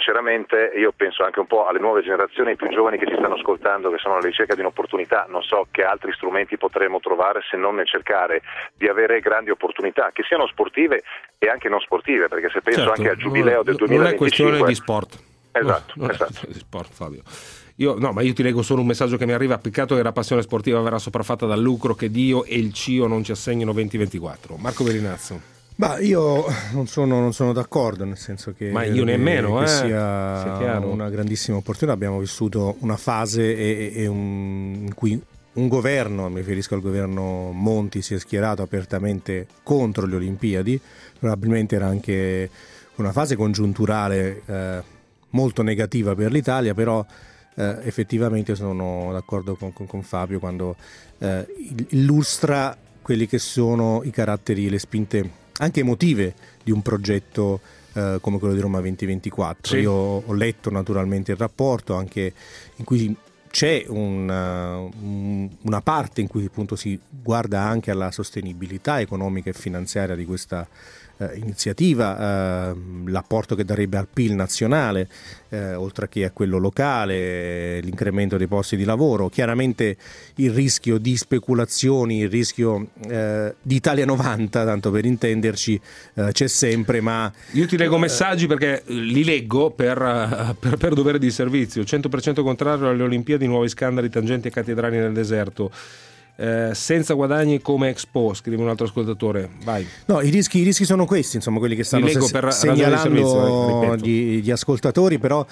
H: sinceramente io penso anche un po' alle nuove generazioni, ai più giovani che ci stanno ascoltando, che sono alla ricerca di un'opportunità. Non so che altri strumenti potremo trovare se non nel cercare di avere grandi opportunità, che siano sportive e anche non sportive, perché se penso
C: certo,
H: anche al giubileo del duemilaventicinque...
C: Non è questione di sport.
H: Esatto,
C: no, non
H: esatto.
C: è questione di sport, Fabio. Io, no, ma io ti leggo solo un messaggio che mi arriva: peccato che la passione sportiva verrà sopraffatta dal lucro, che Dio e il C I O non ci assegnino venti ventiquattro. Marco Verinazzo.
J: Ma io non sono, non sono d'accordo, nel senso che,
C: Ma io nemmeno,
J: che
C: eh,
J: sia,
C: sia chiaro.
J: Una grandissima opportunità. Abbiamo vissuto una fase e, e un, in cui un governo, mi riferisco al governo Monti, si è schierato apertamente contro le Olimpiadi. Probabilmente era anche una fase congiunturale eh, molto negativa per l'Italia, però eh, effettivamente sono d'accordo con, con, con Fabio quando eh, illustra quelli che sono i caratteri, le spinte anche emotive di un progetto eh, come quello di Roma duemilaventiquattro. Sì. Io ho letto naturalmente il rapporto, anche in cui c'è una, una parte in cui appunto si guarda anche alla sostenibilità economica e finanziaria di questa eh, iniziativa, eh, l'apporto che darebbe al P I L nazionale, eh, oltre che a quello locale, l'incremento dei posti di lavoro, chiaramente il rischio di speculazioni, il rischio eh, di Italia novanta, tanto per intenderci, eh, c'è sempre, ma...
C: Io ti leggo messaggi perché li leggo per, per, per dovere di servizio. cento per cento contrario alle Olimpiadi, nuovi scandali, tangenti e cattedrali nel deserto. Eh, senza guadagni come Expo, scrive un altro ascoltatore. Vai.
J: No, i rischi, i rischi sono questi, insomma, quelli che stanno se-
C: per
J: segnalando gli, gli ascoltatori, però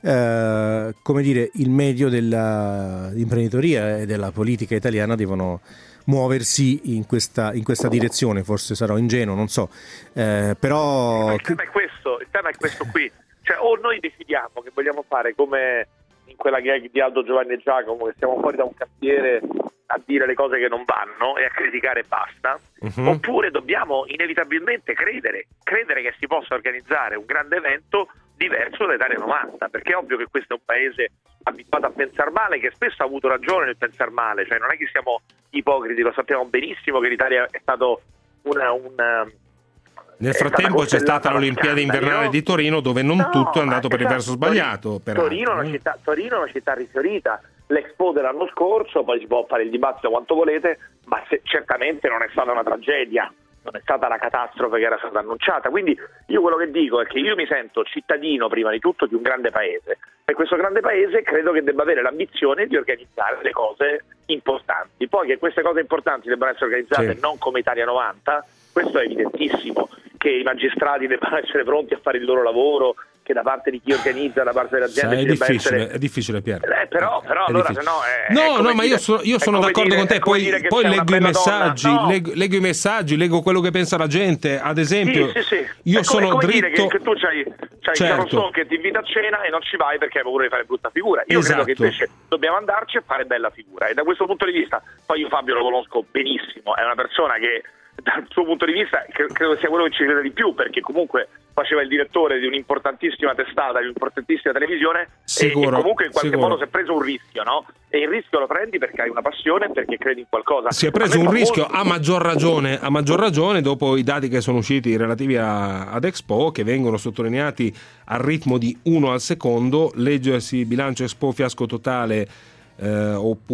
J: eh, come dire, il medio dell'imprenditoria e della politica italiana devono muoversi in questa, in questa direzione. Forse sarò ingenuo, non so, eh, però
E: il tema è questo, il tema è questo qui, cioè o noi decidiamo che vogliamo fare come in quella gag di Aldo, Giovanni e Giacomo, che siamo fuori da un cantiere a dire le cose che non vanno e a criticare e basta, uh-huh. oppure dobbiamo inevitabilmente credere credere che si possa organizzare un grande evento diverso dall'Italia novanta, perché è ovvio che questo è un paese abituato a pensare male, che spesso ha avuto ragione nel pensare male, cioè non è che siamo ipocriti, lo sappiamo benissimo che l'Italia è stato una... una
C: Nel frattempo c'è stata l'Olimpiade invernale
E: no?
C: di Torino, dove non
E: no,
C: tutto è andato per il
E: esatto,
C: verso sbagliato.
E: Torino, una città, Torino è una città rifiorita, l'Expo dell'anno scorso, poi si può fare il dibattito quanto volete, ma se, certamente non è stata una tragedia, non è stata la catastrofe che era stata annunciata. Quindi io quello che dico è che io mi sento cittadino prima di tutto di un grande paese, e questo grande paese credo che debba avere l'ambizione di organizzare le cose importanti. Poi che queste cose importanti debbano essere organizzate sì. non come Italia novanta, questo è evidentissimo, che i magistrati debbano essere pronti a fare il loro lavoro, che da parte di chi organizza, da parte dell'azienda,
C: è
E: ci debba
C: difficile,
E: essere...
C: è difficile, Pier.
E: Eh, però, però
C: è
E: allora
C: difficile.
E: se no è,
C: no,
E: è
C: no, ma
E: dire,
C: io sono, io sono d'accordo
E: dire,
C: con te. Poi, poi leggo i messaggi,
E: no.
C: leggo, leggo i messaggi, leggo quello che pensa la gente. Ad esempio,
E: sì, sì, sì.
C: io
E: è
C: sono
E: come,
C: dritto.
E: Dire che, che tu c'hai, c'hai
C: certo.
E: il Carlson che ti invita a cena e non ci vai perché hai paura di fare brutta figura. Io
C: esatto.
E: credo che invece dobbiamo andarci e fare bella figura. E da questo punto di vista, poi io Fabio lo conosco benissimo, è una persona che dal suo punto di vista credo sia quello che ci crede di più, perché comunque faceva il direttore di un'importantissima testata, di un'importantissima televisione,
C: sicuro,
E: e, e comunque in qualche
C: sicuro.
E: modo si è preso un rischio, no? E il rischio lo prendi perché hai una passione, perché credi in qualcosa.
C: Si è preso un rischio,
E: molto...
C: a maggior ragione, a maggior ragione dopo i dati che sono usciti relativi a, ad Expo, che vengono sottolineati al ritmo di uno al secondo. Leggersi bilancio Expo fiasco totale, eh,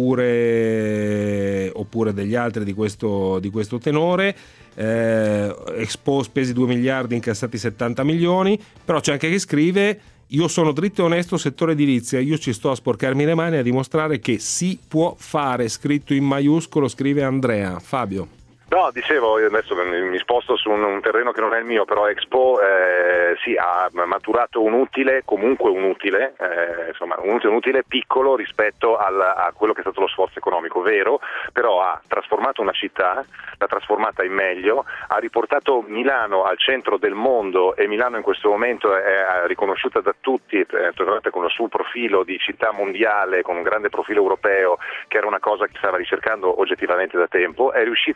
C: oppure, oppure degli altri di questo, di questo tenore. Eh, Expo spesi due miliardi, incassati settanta milioni. Però c'è anche chi scrive: io sono dritto e onesto settore edilizia, io ci sto a sporcarmi le mani a dimostrare che si può fare, scritto in maiuscolo, scrive Andrea. Fabio.
H: No, dicevo, io adesso mi sposto su un, un terreno che non è il mio, però Expo eh, sì, ha maturato un utile, comunque un utile, eh, insomma un utile, un utile piccolo rispetto al, a quello che è stato lo sforzo economico, vero, però ha trasformato una città, l'ha trasformata in meglio, ha riportato Milano al centro del mondo, e Milano in questo momento è riconosciuta da tutti, eh, con il suo profilo di città mondiale, con un grande profilo europeo, che era una cosa che stava ricercando oggettivamente da tempo, è riuscita a crescere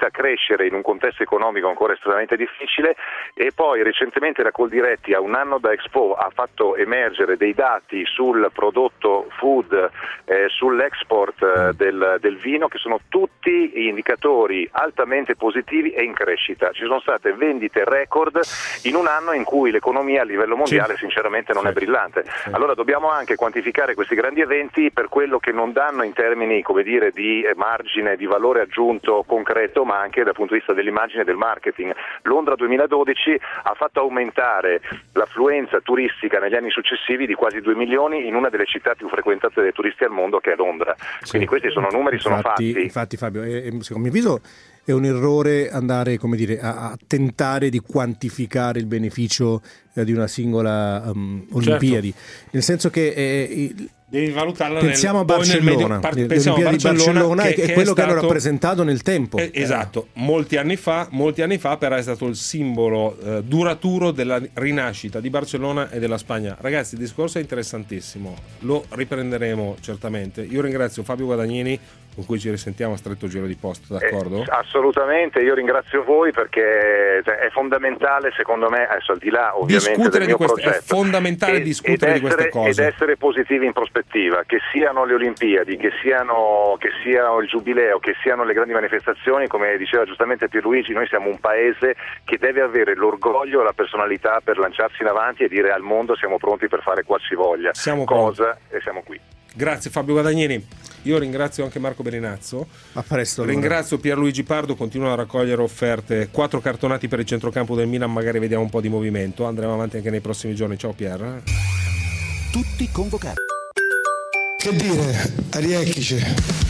H: crescere in un contesto economico ancora estremamente difficile. E poi recentemente la Coldiretti, a un anno da Expo, ha fatto emergere dei dati sul prodotto food, eh, sull'export eh, del, del vino, che sono tutti indicatori altamente positivi e in crescita. Ci sono state vendite record in un anno in cui l'economia a livello mondiale sì. sinceramente non sì. è brillante. Sì. Allora dobbiamo anche quantificare questi grandi eventi per quello che non danno in termini, come dire, di margine, di valore aggiunto concreto, ma anche dal punto di vista dell'immagine e del marketing. Londra duemiladodici ha fatto aumentare l'affluenza turistica negli anni successivi di quasi due milioni in una delle città più frequentate dai turisti al mondo, che è Londra.
J: Sì.
H: Quindi questi sono numeri, sono
J: infatti,
H: fatti.
J: Infatti Fabio, è, è, secondo mio avviso è un errore andare, come dire, a, a tentare di quantificare il beneficio eh, di una singola um, Olimpiadi, certo. nel senso che eh,
C: devi valutarla
J: pensiamo
C: nel,
J: a Barcellona,
C: nel medio,
J: le Olimpiadi di Barcellona, che, che è quello
C: è
J: che
C: stato,
J: hanno rappresentato nel tempo.
C: Eh, esatto, molti anni fa, molti anni fa però è stato il simbolo eh, duraturo della rinascita di Barcellona e della Spagna. Ragazzi, il discorso è interessantissimo, lo riprenderemo certamente. Io ringrazio Fabio Guadagnini, con cui ci risentiamo a stretto giro di posto, d'accordo?
H: Eh, assolutamente, io ringrazio voi perché cioè, è fondamentale, secondo me, adesso al di là ovviamente
C: discutere
H: del mio
C: di queste,
H: progetto,
C: è fondamentale
H: ed,
C: discutere
H: ed
C: di queste
H: essere,
C: cose
H: ed essere positivi in prospettiva, che siano le Olimpiadi, che siano che siano il Giubileo, che siano le grandi manifestazioni. Come diceva giustamente Pierluigi, noi siamo un paese che deve avere l'orgoglio e la personalità per lanciarsi in avanti e dire al mondo siamo pronti per fare qualsivoglia
C: siamo
H: cosa
C: pronti.
H: E siamo qui.
C: Grazie Fabio Guadagnini. Io ringrazio anche Marco Berinazzo.
J: A presto. Allora.
C: Ringrazio Pierluigi Pardo, continuo a raccogliere offerte. Quattro cartonati per il centrocampo del Milan, magari vediamo un po' di movimento. Andremo avanti anche nei prossimi giorni. Ciao Pier.
B: Tutti convocati.
L: Che dire, Ariecchice.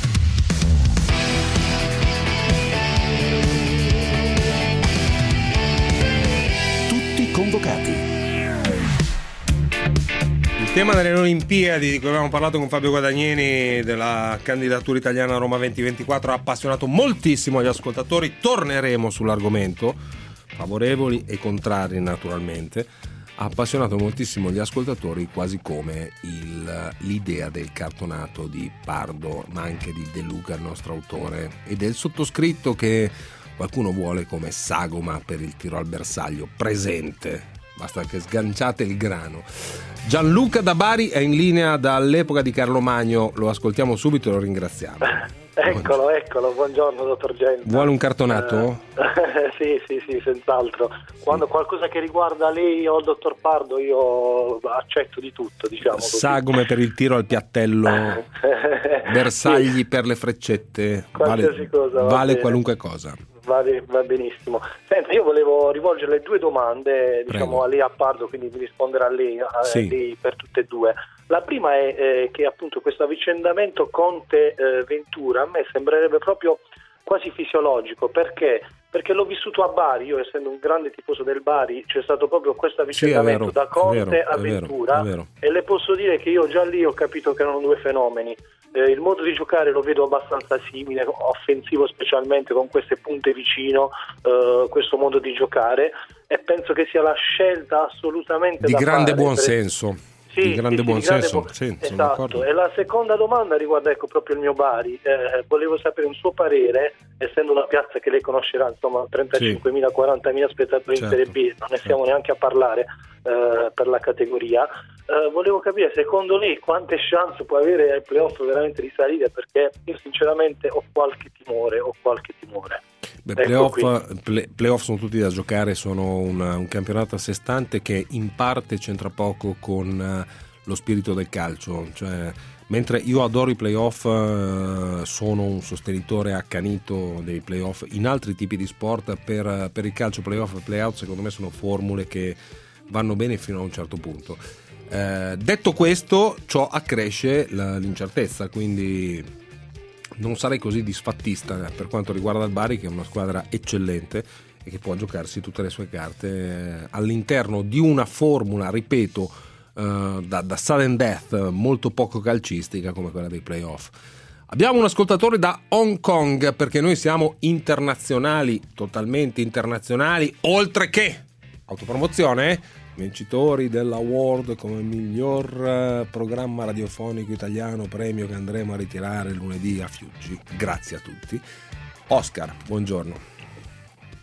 B: Tutti convocati.
C: Il tema delle Olimpiadi di cui avevamo parlato con Fabio Guadagnini, della candidatura italiana a Roma duemilaventiquattro, ha appassionato moltissimo gli ascoltatori. Torneremo sull'argomento, favorevoli e contrari naturalmente. Ha appassionato moltissimo gli ascoltatori, quasi come il, l'idea del cartonato di Pardo, ma anche di De Luca, il nostro autore, e del sottoscritto, che qualcuno vuole come sagoma per il tiro al bersaglio presente. Basta che sganciate il grano. Gianluca da Bari è in linea dall'epoca di Carlo Magno, lo ascoltiamo subito e lo ringraziamo.
M: Eccolo, eccolo, buongiorno dottor Genta.
C: Vuole un cartonato?
M: Eh, sì, sì, sì, senz'altro. Quando qualcosa che riguarda lei o il dottor Pardo io accetto di tutto, diciamo così.
C: Sagome per il tiro al piattello, bersagli sì. per le freccette,
M: qualsiasi
C: vale,
M: cosa, va
C: vale
M: bene.
C: qualunque cosa.
M: Va, va benissimo. Senta, io volevo rivolgerle due domande, diciamo,
C: Prego.
M: a lei, a Pardo, quindi mi risponderà a lei, a
C: sì.
M: lei per tutte e due. La prima è eh, che appunto questo avvicendamento Conte-Ventura a me sembrerebbe proprio quasi fisiologico, perché? Perché l'ho vissuto a Bari, io essendo un grande tifoso del Bari, c'è stato proprio questo avvicendamento sì, da Conte
C: vero,
M: a
C: è vero,
M: Ventura,
C: è vero.
M: E le posso dire che io già lì ho capito che erano due fenomeni. Eh, il modo di giocare lo vedo abbastanza simile, offensivo specialmente, con queste punte vicino, eh, questo modo di giocare, e penso che sia la scelta assolutamente
C: di
M: da
C: grande
M: fare,
C: buon
M: per...
C: senso.
M: Sì,
C: di grande
M: sì,
C: buon
M: di grande
C: senso,
M: bu-
C: sì, sono
M: esatto.
C: d'accordo.
M: E la seconda domanda riguarda ecco proprio il mio Bari. Eh, volevo sapere un suo parere, essendo una piazza che lei conoscerà, insomma, trentacinquemila quarantamila spettatori certo, in Serie B, non ne stiamo certo. neanche a parlare eh, per la categoria. Eh, volevo capire, secondo lei, quante chance può avere ai playoff veramente di salire, perché io sinceramente ho qualche timore, ho qualche timore.
C: Beh,
M: ecco
C: playoff, play, playoff sono tutti da giocare, sono una, un campionato a sé stante che in parte c'entra poco con uh, lo spirito del calcio, cioè, mentre io adoro i playoff, uh, sono un sostenitore accanito dei playoff in altri tipi di sport. Per, per il calcio playoff e playout secondo me sono formule che vanno bene fino a un certo punto. Uh, detto questo, ciò accresce la, l'incertezza, quindi non sarei così disfattista per quanto riguarda il Bari, che è una squadra eccellente e che può giocarsi tutte le sue carte all'interno di una formula, ripeto, uh, da, da sudden death molto poco calcistica come quella dei playoff. Abbiamo un ascoltatore da Hong Kong, perché noi siamo internazionali, totalmente internazionali, oltre che autopromozione, vincitori dell'award come miglior programma radiofonico italiano, premio che andremo a ritirare lunedì a Fiuggi. Grazie a tutti. Oscar, buongiorno.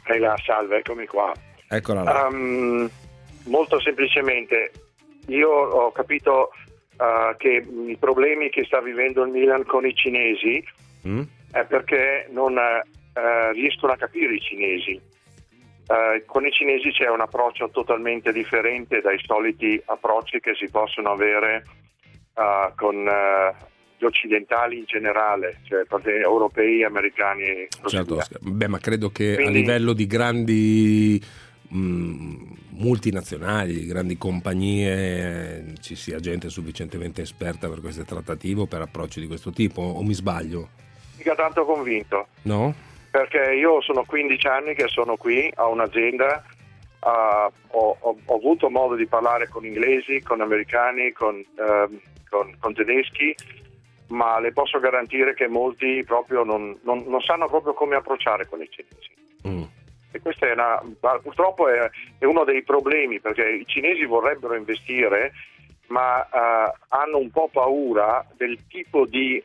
N: Ehi là, salve, eccomi qua.
C: Eccola là.
N: Um, molto semplicemente, io ho capito uh, che i problemi che sta vivendo il Milan con i cinesi mm. è perché non uh, riescono a capire i cinesi. Uh, con i cinesi c'è un approccio totalmente differente dai soliti approcci che si possono avere uh, con uh, gli occidentali in generale, cioè europei, americani e così
C: certo,
N: via.
C: Beh, ma credo che
N: Quindi,
C: a livello di grandi mh, multinazionali, grandi compagnie, ci sia gente sufficientemente esperta per queste trattative o per approcci di questo tipo, o mi sbaglio?
N: mica tanto convinto.
C: No?
N: Perché io sono quindici anni che sono qui a un'azienda, uh, ho, ho, ho avuto modo di parlare con inglesi, con americani, con, uh, con, con tedeschi, ma le posso garantire che molti proprio non, non, non sanno proprio come approcciare con i cinesi. Mm. E questo è una, purtroppo è, è uno dei problemi, perché i cinesi vorrebbero investire, ma uh, hanno un po' paura del tipo di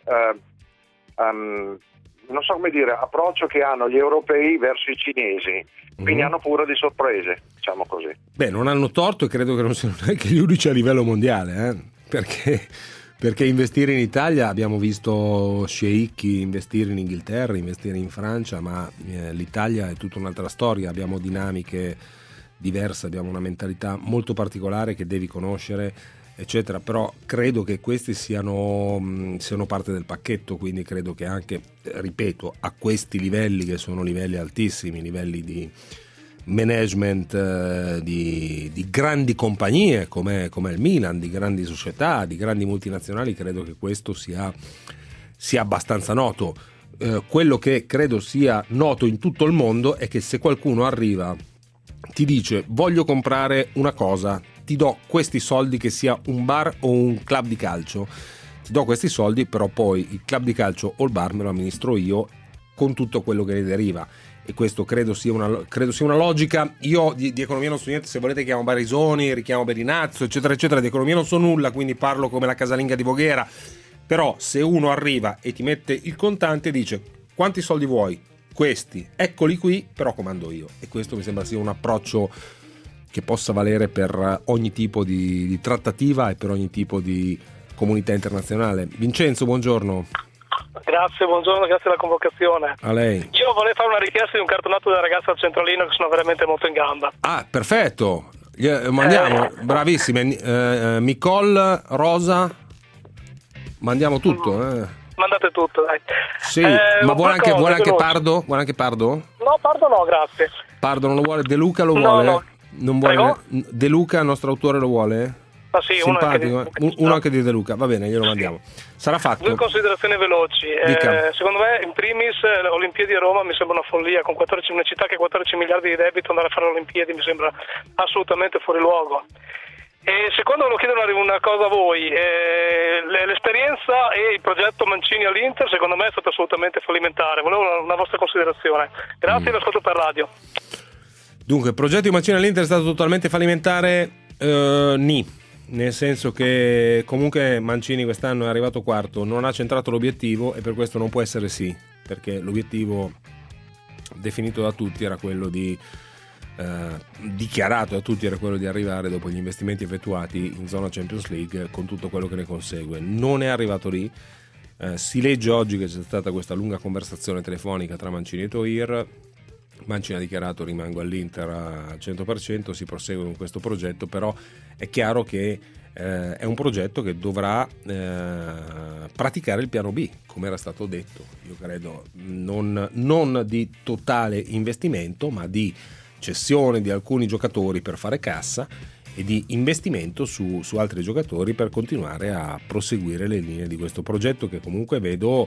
N: uh, um, non so come dire, approccio che hanno gli europei verso i cinesi, quindi mm. hanno paura di sorprese, diciamo così.
C: Beh, non hanno torto, e credo che non siano neanche gli unici a livello mondiale, eh? perché, perché investire in Italia, abbiamo visto sceicchi investire in Inghilterra, investire in Francia, ma eh, l'Italia è tutta un'altra storia, abbiamo dinamiche diverse, abbiamo una mentalità molto particolare che devi conoscere, eccetera, però credo che questi siano, siano parte del pacchetto, quindi credo che anche, ripeto, a questi livelli, che sono livelli altissimi, livelli di management eh, di, di grandi compagnie come, come il Milan, di grandi società, di grandi multinazionali, credo che questo sia, sia abbastanza noto. Eh, quello che credo sia noto in tutto il mondo è che se qualcuno arriva, ti dice voglio comprare una cosa, ti do questi soldi, che sia un bar o un club di calcio, ti do questi soldi, però poi il club di calcio o il bar me lo amministro io con tutto quello che ne deriva. E questo credo sia una, credo sia una logica. Io di, di economia non so niente, se volete chiamo Barisoni, richiamo Berinazzo, eccetera eccetera, di economia non so nulla, quindi parlo come la casalinga di Voghera. Però se uno arriva e ti mette il contante e dice quanti soldi vuoi? Questi, eccoli qui, però comando io. E questo mi sembra sia un approccio che possa valere per ogni tipo di, di trattativa e per ogni tipo di comunità internazionale. Vincenzo, buongiorno.
O: Grazie, buongiorno, grazie della convocazione.
C: A lei.
O: Io vorrei fare una richiesta di un cartonato delle ragazze al centralino che sono veramente molto in gamba.
C: Ah, perfetto. Mandiamo, eh. bravissime. Eh, Micol, Rosa, mandiamo tutto. Eh.
O: Mandate tutto, dai.
C: Sì,
O: eh,
C: ma vuole anche, vuole anche Pardo? Vuole anche Pardo?
O: No, Pardo no, grazie.
C: Pardo non lo vuole? De Luca lo vuole?
O: No, no.
C: Non vuole? De Luca, il nostro autore, lo vuole?
O: Ah, sì,
C: simpatico,
O: uno anche,
C: di, uno anche di De Luca, va bene, glielo mandiamo. Sarà fatto.
O: Due considerazioni veloci. Eh, secondo me, in primis, le Olimpiadi a Roma mi sembra una follia. Con quattordici, una città che ha quattordici miliardi di debito, andare a fare le Olimpiadi mi sembra assolutamente fuori luogo. E secondo, volevo chiedere una, una cosa a voi. Eh, l'esperienza e il progetto Mancini all'Inter, secondo me, è stato assolutamente fallimentare. Volevo una, una vostra considerazione. Grazie, mm. l'ascolto per radio.
C: Dunque, il progetto di Mancini all'Inter è stato totalmente fallimentare? Uh, ni. Nel senso che comunque Mancini quest'anno è arrivato quarto, non ha centrato l'obiettivo e per questo non può essere sì, perché l'obiettivo definito da tutti era quello di eh, dichiarato da tutti era quello di arrivare dopo gli investimenti effettuati in zona Champions League con tutto quello che ne consegue. Non è arrivato lì. Eh, si legge oggi che c'è stata questa lunga conversazione telefonica tra Mancini e Toir. Mancini ha dichiarato rimango all'Inter al cento per cento, si prosegue con questo progetto, però è chiaro che eh, è un progetto che dovrà eh, praticare il piano B, come era stato detto, io credo, non, non di totale investimento, ma di cessione di alcuni giocatori per fare cassa e di investimento su, su altri giocatori per continuare a proseguire le linee di questo progetto, che comunque vedo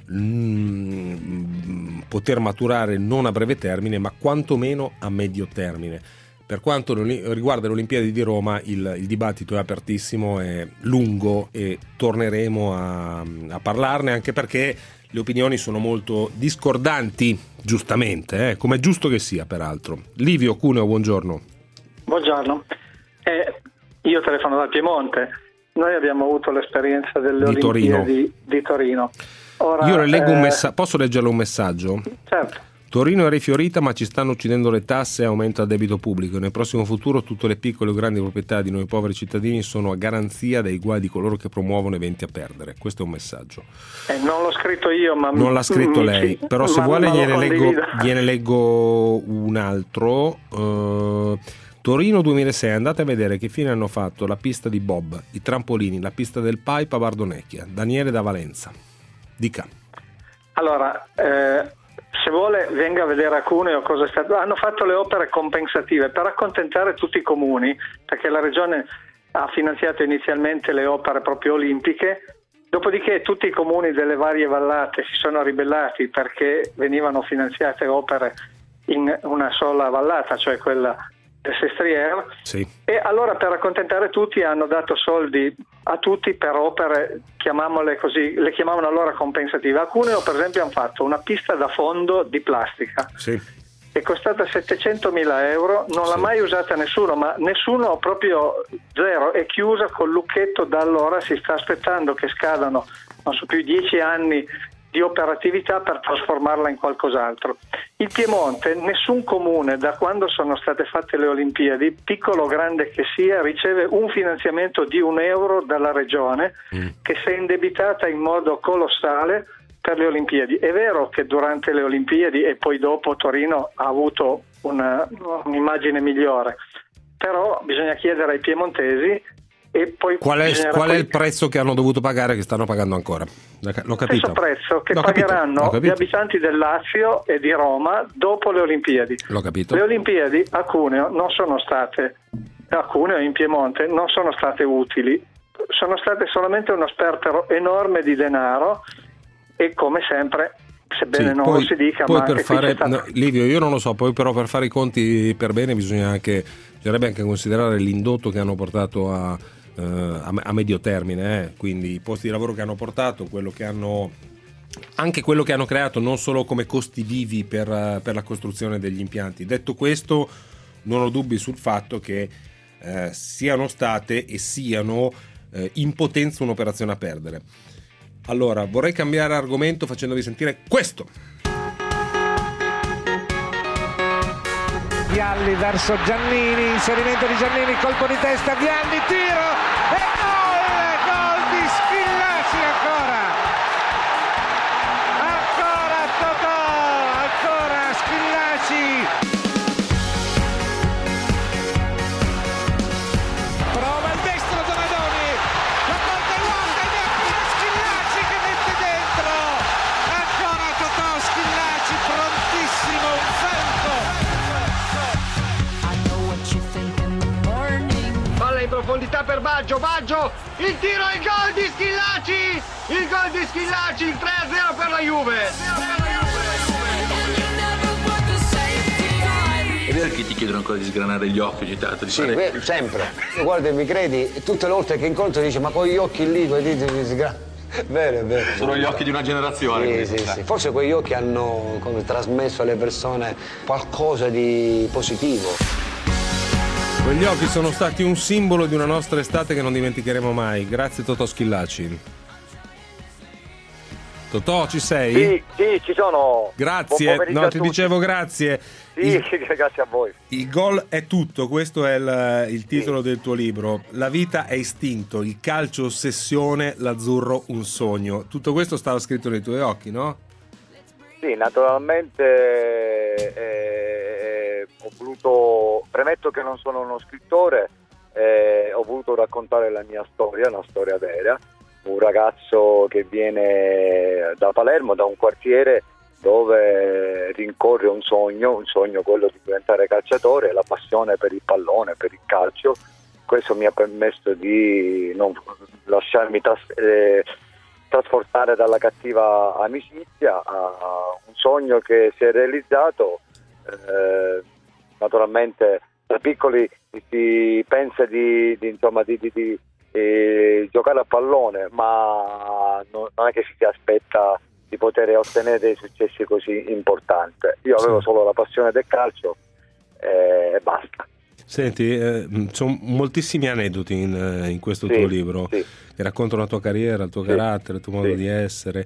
C: Mm, poter maturare non a breve termine ma quantomeno a medio termine. Per quanto riguarda le Olimpiadi di Roma, il, il dibattito è apertissimo, è lungo e torneremo a, a parlarne, anche perché le opinioni sono molto discordanti, giustamente, eh, come è giusto che sia peraltro. Livio Cuneo, buongiorno.
P: Buongiorno, eh, io telefono dal Piemonte. Noi abbiamo avuto l'esperienza delle
C: di
P: Olimpiadi
C: Torino.
P: di Torino. Ora,
C: Io le leggo
P: eh,
C: un messaggio. Posso leggerle un messaggio?
P: Certo.
C: Torino è rifiorita, ma ci stanno uccidendo le tasse e aumenta il debito pubblico. Nel prossimo futuro tutte le piccole o grandi proprietà di noi poveri cittadini sono a garanzia dei guai di coloro che promuovono eventi a perdere. Questo è un messaggio.
P: Eh, non l'ho scritto io, ma
C: non l'ha scritto
P: mi,
C: lei,
P: mi,
C: però se
P: ma,
C: vuole
P: ma
C: gliene leggo, gliene leggo un altro. Uh, Torino duemilasei, andate a vedere che fine hanno fatto la pista di bob, i trampolini, la pista del pipe a Bardonecchia. Daniele da Valenza, dica.
P: Allora, eh, se vuole venga a vedere a Cuneo cosa è stato. Hanno fatto le opere compensative per accontentare tutti i comuni, perché la regione ha finanziato inizialmente le opere proprio olimpiche, dopodiché tutti i comuni delle varie vallate si sono ribellati perché venivano finanziate opere in una sola vallata, cioè quella del Sestriere,
C: sì.
P: E allora per accontentare tutti hanno dato soldi a tutti per opere, chiamiamole così, le chiamavano allora compensative. A Cuneo per esempio hanno fatto una pista da fondo di plastica,
C: sì.
P: È costata settecentomila euro, non
C: sì.
P: l'ha mai usata nessuno, ma nessuno, proprio zero, è chiusa col lucchetto da allora, si sta aspettando che scadano non so più dieci anni di operatività per trasformarla in qualcos'altro. Il Piemonte, nessun comune da quando sono state fatte le Olimpiadi, piccolo o grande che sia, riceve un finanziamento di un euro dalla regione mm. che si è indebitata in modo colossale per le Olimpiadi. È vero che durante le Olimpiadi e poi dopo Torino ha avuto una, un'immagine migliore, però bisogna chiedere ai piemontesi. E poi
C: qual è, qual
P: poi...
C: è il prezzo che hanno dovuto pagare, che stanno pagando ancora? L'ho capito.
P: Stesso prezzo che
C: L'ho
P: pagheranno
C: capito.
P: gli abitanti del Lazio e di Roma dopo le Olimpiadi.
C: L'ho capito.
P: Le Olimpiadi a Cuneo non sono state, a Cuneo in Piemonte non sono state utili, sono state solamente uno sperpero enorme di denaro e come sempre, sebbene
C: sì,
P: non
C: poi,
P: lo si dica,
C: poi
P: ma
C: per
P: anche
C: fare,
P: stato...
C: no, Livio, io non lo so, poi però per fare i conti per bene bisogna anche, bisognerebbe anche considerare l'indotto che hanno portato a a medio termine, eh? Quindi i posti di lavoro che hanno portato, quello che hanno, anche quello che hanno creato, non solo come costi vivi per, per la costruzione degli impianti. Detto questo, non ho dubbi sul fatto che eh, siano state e siano eh, in potenza un'operazione a perdere. Allora, vorrei cambiare argomento facendovi sentire questo.
Q: Vialli verso Giannini, inserimento di Giannini, colpo di testa, Vialli, tiro e gol, gol di Schillaci ancora, ancora Totò, ancora Schillaci, prova il destro Donadoni, la porta è vuota ed è Schillaci che mette dentro, ancora Totò, Schillaci prontissimo, un falco.
R: In profondità per Baggio, Baggio, il tiro, il gol di Schillaci, il gol di Schillaci, il tre a zero per la Juve.
S: È vero che ti chiedono ancora di sgranare gli occhi ogni tanto? Di
T: sì,
S: fare...
T: beh, sempre. Guarda, mi credi, tutte le volte che incontro dice ma con gli occhi lì, poi dite di sgranare. Vero, è vero.
S: Sono gli occhi di una generazione.
T: Sì, sì, sì. Forse quegli occhi hanno come trasmesso alle persone qualcosa di positivo.
C: Quegli occhi sono stati un simbolo di una nostra estate che non dimenticheremo mai. Grazie Totò Schillaci. Totò, ci sei?
U: Sì, sì, ci sono.
C: Grazie, no, ti dicevo grazie.
U: Sì,
C: il,
U: grazie a voi.
C: Il gol è tutto, questo è il, il titolo sì. del tuo libro. La vita è istinto, il calcio ossessione, l'azzurro un sogno. Tutto questo stava scritto nei tuoi occhi, no?
U: Sì, naturalmente eh, ho voluto, premetto che non sono uno scrittore, eh, ho voluto raccontare la mia storia, una storia vera, un ragazzo che viene da Palermo, da un quartiere dove rincorre un sogno, un sogno quello di diventare calciatore, la passione per il pallone, per il calcio. Questo mi ha permesso di non lasciarmi tras- eh, trasportare dalla cattiva amicizia a un sogno che si è realizzato. Eh, naturalmente da piccoli si pensa di, di, insomma, di, di, di eh, giocare a pallone, ma non, non è che ci si aspetta di poter ottenere dei successi così importanti. Io avevo sì. solo la passione del calcio eh, e basta.
C: Senti, eh, sono moltissimi aneddoti in, in questo
U: sì,
C: tuo libro
U: sì.
C: che raccontano la tua carriera, il tuo sì, carattere, il tuo modo sì. di essere.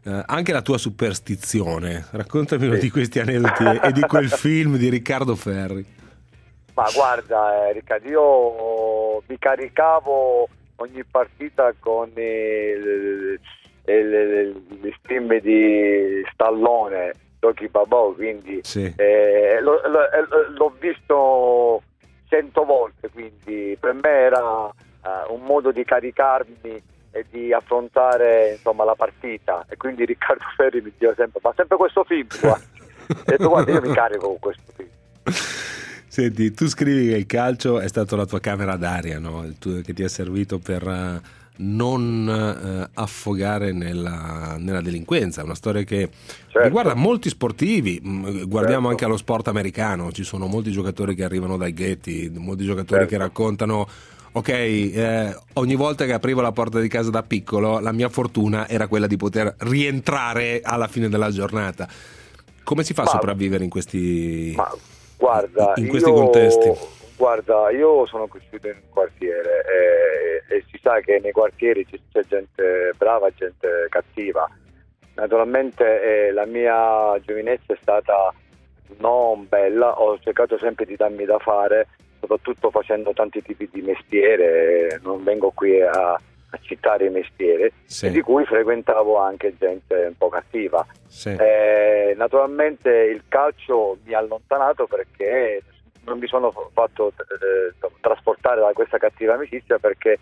C: eh, anche la tua superstizione. Raccontamelo sì. di questi aneddoti e di quel film di Riccardo Ferri.
U: Ma guarda, eh, Riccardo, io mi caricavo ogni partita con il, il, il, il film di Stallone, Rocky Balboa, quindi
C: sì.
U: eh, lo, lo, l'ho visto cento volte, quindi per me era uh, un modo di caricarmi e di affrontare insomma la partita, e quindi Riccardo Ferri mi diceva sempre ma sempre questo film, guarda. E tu guarda, io mi carico con questo film.
C: Senti, tu scrivi che il calcio è stato la tua camera d'aria, no? Il tuo, che ti è servito per uh, non uh, affogare nella, nella delinquenza, una storia che certo. riguarda molti sportivi. Guardiamo certo. anche allo sport americano, ci sono molti giocatori che arrivano dai ghetti, molti giocatori certo. che raccontano ok, eh, ogni volta che aprivo la porta di casa da piccolo la mia fortuna era quella di poter rientrare alla fine della giornata. Come si fa a ma, sopravvivere in questi,
U: ma, guarda,
C: in questi
U: io,
C: contesti?
U: Guarda, io sono cresciuto in un quartiere e, e si sa che nei quartieri c'è gente brava e gente cattiva. Naturalmente eh, la mia giovinezza è stata non bella, ho cercato sempre di darmi da fare, soprattutto facendo tanti tipi di mestiere, non vengo qui a, a citare i mestieri, sì. di cui frequentavo anche gente un po' cattiva. Sì. Eh, naturalmente il calcio mi ha allontanato perché non mi sono fatto eh, trasportare da questa cattiva amicizia, perché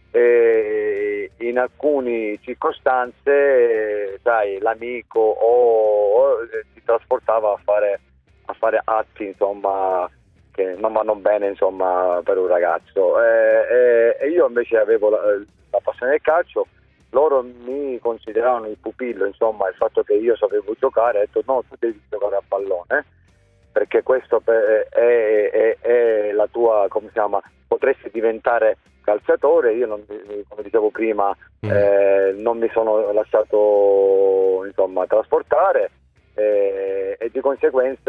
U: eh, in alcune circostanze eh, sai, l'amico o, o eh, ti trasportava a fare, a fare atti insomma che non vanno bene insomma per un ragazzo, e, e, e io invece avevo la, la passione del calcio. Loro mi consideravano il pupillo, insomma, il fatto che io sapevo giocare, ho detto no, tu devi giocare a pallone perché questo è, è, è, è la tua, come si chiama, potresti diventare calciatore. Io non, come dicevo prima mm. eh, non mi sono lasciato insomma trasportare eh, e di conseguenza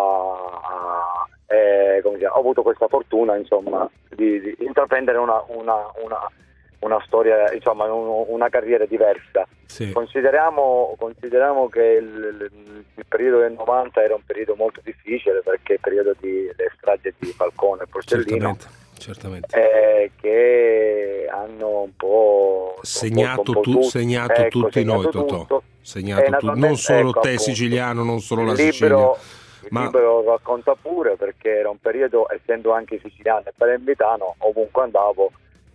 U: Eh, come dire, ho avuto questa fortuna insomma di, di intraprendere una, una, una, una storia, insomma un, una carriera diversa. Sì. Consideriamo, consideriamo che il, il periodo del novanta era un periodo molto difficile, perché il periodo di le stragi di Falcone e Porcellino,
C: certamente, certamente.
U: Eh, che hanno un po'
C: segnato,
U: un po
C: tu,
U: tutto,
C: segnato
U: ecco,
C: tutti
U: segnato
C: noi,
U: tutto.
C: Totò. Segnato tu, non solo
U: ecco,
C: te
U: appunto,
C: siciliano, non solo la
U: libro,
C: Sicilia.
U: Il
C: Ma...
U: libro lo racconta pure, perché era un periodo, essendo anche siciliano e palermitano, ovunque andavo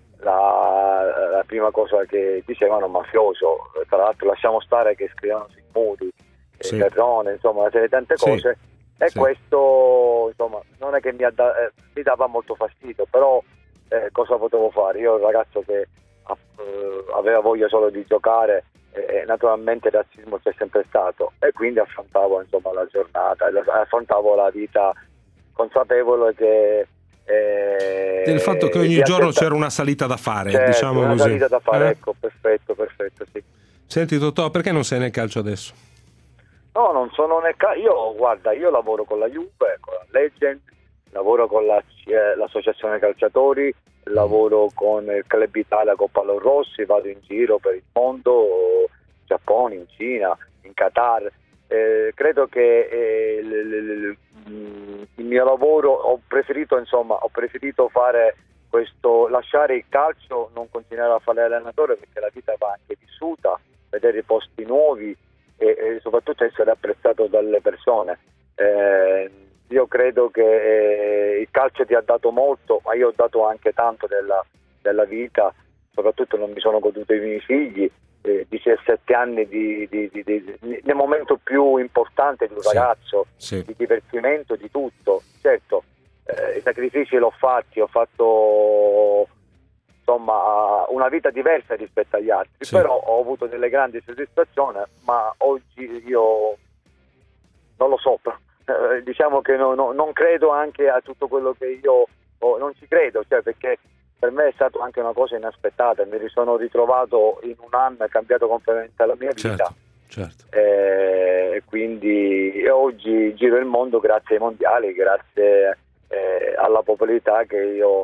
U: la, la prima cosa che dicevano mafioso. Tra l'altro lasciamo stare che scrivevano sui muri, sì. Terrone, insomma una serie di tante cose, sì. e sì. questo insomma non è che mi, adda- eh, mi dava molto fastidio, però eh, cosa potevo fare? Io ero un ragazzo che eh, aveva voglia solo di giocare, e naturalmente il razzismo c'è sempre stato, e quindi affrontavo insomma la giornata, affrontavo la vita consapevole che eh,
C: del fatto che ogni giorno c'era una salita da fare,
U: certo,
C: diciamo
U: una
C: così.
U: salita da fare,
C: eh?
U: ecco, perfetto, perfetto, sì.
C: Senti Totò, perché non sei nel calcio adesso?
U: No, non sono nel calcio, io guarda, io lavoro con la Juve, con la Legend, lavoro con la, eh, l'associazione calciatori, lavoro con il Club Italia con Pallon Rossi, vado in giro per il mondo, in Giappone, in Cina, in Qatar. Eh, credo che eh, il, il, il mio lavoro ho preferito insomma ho preferito fare questo, lasciare il calcio, non continuare a fare l'allenatore, perché la vita va anche vissuta, vedere posti nuovi e, e soprattutto essere apprezzato dalle persone. Eh, io credo che eh, il calcio ti ha dato molto, ma io ho dato anche tanto della, della vita, soprattutto non mi sono goduto i miei figli, eh, diciassette anni di, di, di, di, di, nel momento più importante di un sì, ragazzo, sì. di divertimento, di tutto. Certo, eh, i sacrifici l'ho fatti, ho fatto insomma una vita diversa rispetto agli altri, sì. però ho avuto delle grandi soddisfazioni, ma oggi io non lo so, eh, diciamo che no, no, non credo anche a tutto quello che io oh, non ci credo, cioè, perché per me è stata anche una cosa inaspettata, mi sono ritrovato in un anno, è cambiato completamente la mia vita,
C: certo, certo.
U: E eh, quindi oggi giro il mondo grazie ai mondiali, grazie eh, alla popolarità che io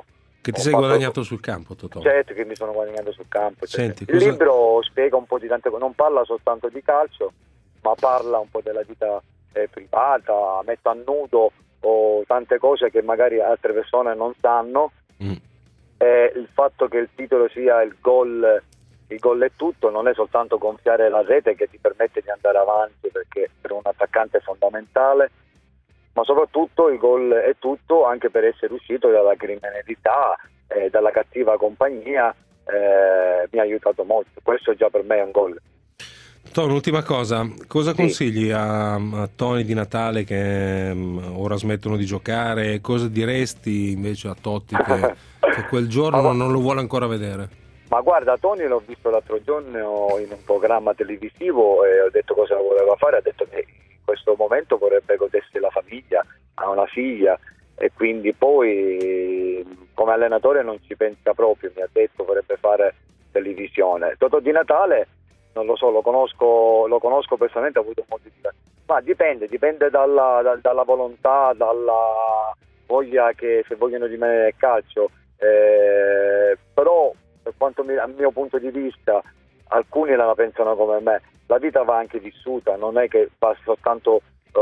C: Che ti
U: Ho
C: sei
U: fatto...
C: guadagnato sul campo, Totò.
U: Certo che mi sono guadagnato sul campo.
C: Senti,
U: il
C: cosa...
U: libro spiega un po' di tante cose, non parla soltanto di calcio, ma parla un po' della vita eh, privata, mette a nudo o tante cose che magari altre persone non sanno. Mm. Eh, il fatto che il titolo sia il gol, il gol è tutto, non è soltanto gonfiare la rete che ti permette di andare avanti, perché per un attaccante è fondamentale, ma soprattutto il gol è tutto anche per essere uscito dalla criminalità, eh, dalla cattiva compagnia, eh, mi ha aiutato molto. Questo già per me è un gol.
C: Tony, un'ultima cosa, cosa sì. consigli a, a Tony di Natale che um, ora smettono di giocare? Cosa diresti invece a Totti che, che quel giorno ma, non lo vuole ancora vedere?
U: Ma guarda, Tony l'ho visto l'altro giorno in un programma televisivo e ho detto cosa voleva fare, ha detto che in questo momento vorrebbe godersi la famiglia, ha una figlia e quindi poi come allenatore non ci pensa proprio, mi ha detto vorrebbe fare televisione. Totò di Natale non lo so, lo conosco, lo conosco personalmente, ho avuto molti diversi. Ma dipende, dipende dalla, da, dalla volontà, dalla voglia che se vogliono rimanere nel calcio. Eh, però per quanto mi, dal mio punto di vista, alcuni la pensano come me. La vita va anche vissuta, non è che va soltanto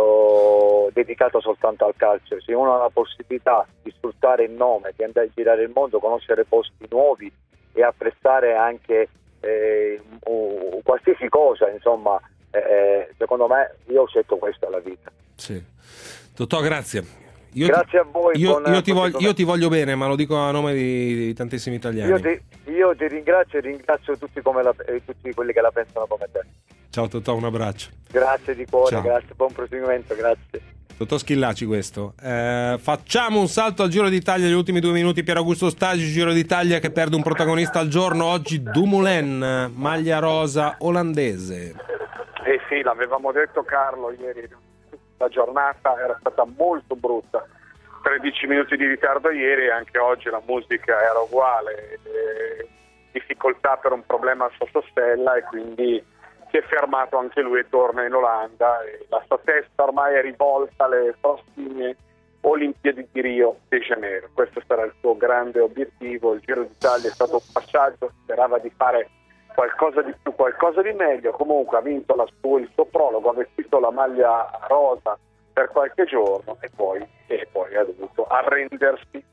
U: uh, dedicata soltanto al calcio. Se uno ha la possibilità di sfruttare il nome, di andare a girare il mondo, conoscere posti nuovi e apprezzare anche Eh, uh, qualsiasi cosa, insomma, eh, secondo me io ho scelto questa la vita.
C: Sì. Totò, grazie. Io
U: grazie
C: ti,
U: a voi.
C: Io,
U: con,
C: io, ti voglio, io ti voglio bene, ma lo dico a nome di, di tantissimi italiani.
U: Io ti, io ti ringrazio e ringrazio tutti, come la, eh, tutti quelli che la pensano come te.
C: Ciao Totò, un abbraccio.
U: Grazie di cuore,
C: Ciao.
U: grazie, buon proseguimento, grazie.
C: Totò Schillaci questo. Eh, facciamo un salto al Giro d'Italia, gli ultimi due minuti. Pier Augusto Stagi, Giro d'Italia che perde un protagonista al giorno. Oggi Dumoulin, maglia rosa olandese.
E: Eh sì, l'avevamo detto Carlo ieri, la giornata era stata molto brutta. tredici minuti di ritardo ieri e anche oggi la musica era uguale. Eh, difficoltà per un problema al sottostella e quindi si è fermato anche lui e torna in Olanda e la sua testa ormai è rivolta alle prossime Olimpiadi di Rio de Janeiro. Questo sarà il suo grande obiettivo. Il Giro d'Italia è stato un passaggio, sperava di fare qualcosa di più, qualcosa di meglio. Comunque ha vinto la sua, il suo prologo, ha vestito la maglia rosa per qualche giorno e poi, e poi ha dovuto arrendersi.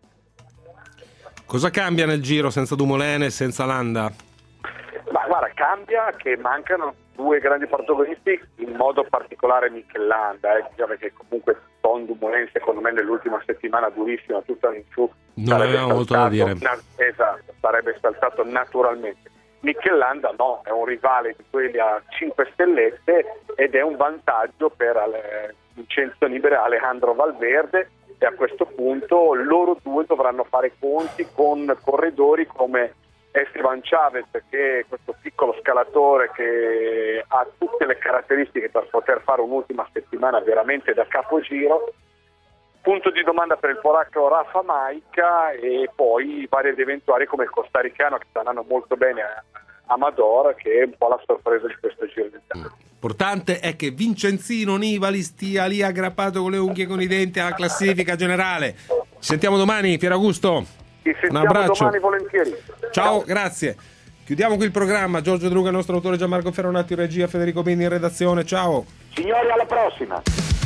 C: Cosa cambia nel Giro senza Dumoulin e senza Landa?
E: Ma guarda, cambia che mancano due grandi protagonisti, in modo particolare Mikel Landa, eh, perché comunque Tom Dumoulin secondo me nell'ultima settimana durissima, tutta in su,
C: non aveva molto da dire.
E: Na- esatto, sarebbe saltato naturalmente. Mikel Landa no, è un rivale di quelli a cinque stellette ed è un vantaggio per Ale- Vincenzo Nibali e Alejandro Valverde e a questo punto loro due dovranno fare conti con corridori come Esteban Chavez, che è questo piccolo scalatore che ha tutte le caratteristiche per poter fare un'ultima settimana veramente da capogiro. Punto di domanda per il polacco Rafa Majka e poi vari ed eventuali come il costaricano che sta andando molto bene a Amador, che è un po' la sorpresa di questo Giro d'Italia.
C: L'importante è che Vincenzino Nibali stia lì aggrappato con le unghie e con i denti alla classifica generale. Ci sentiamo domani, Pier Augusto.
E: Ci sentiamo un abbraccio. Domani volentieri.
C: Ciao, Ciao, grazie. Chiudiamo qui il programma. Giorgio Druga, il nostro autore, Gianmarco Ferronati, regia, Federico Bini in redazione. Ciao.
E: Signori, alla prossima.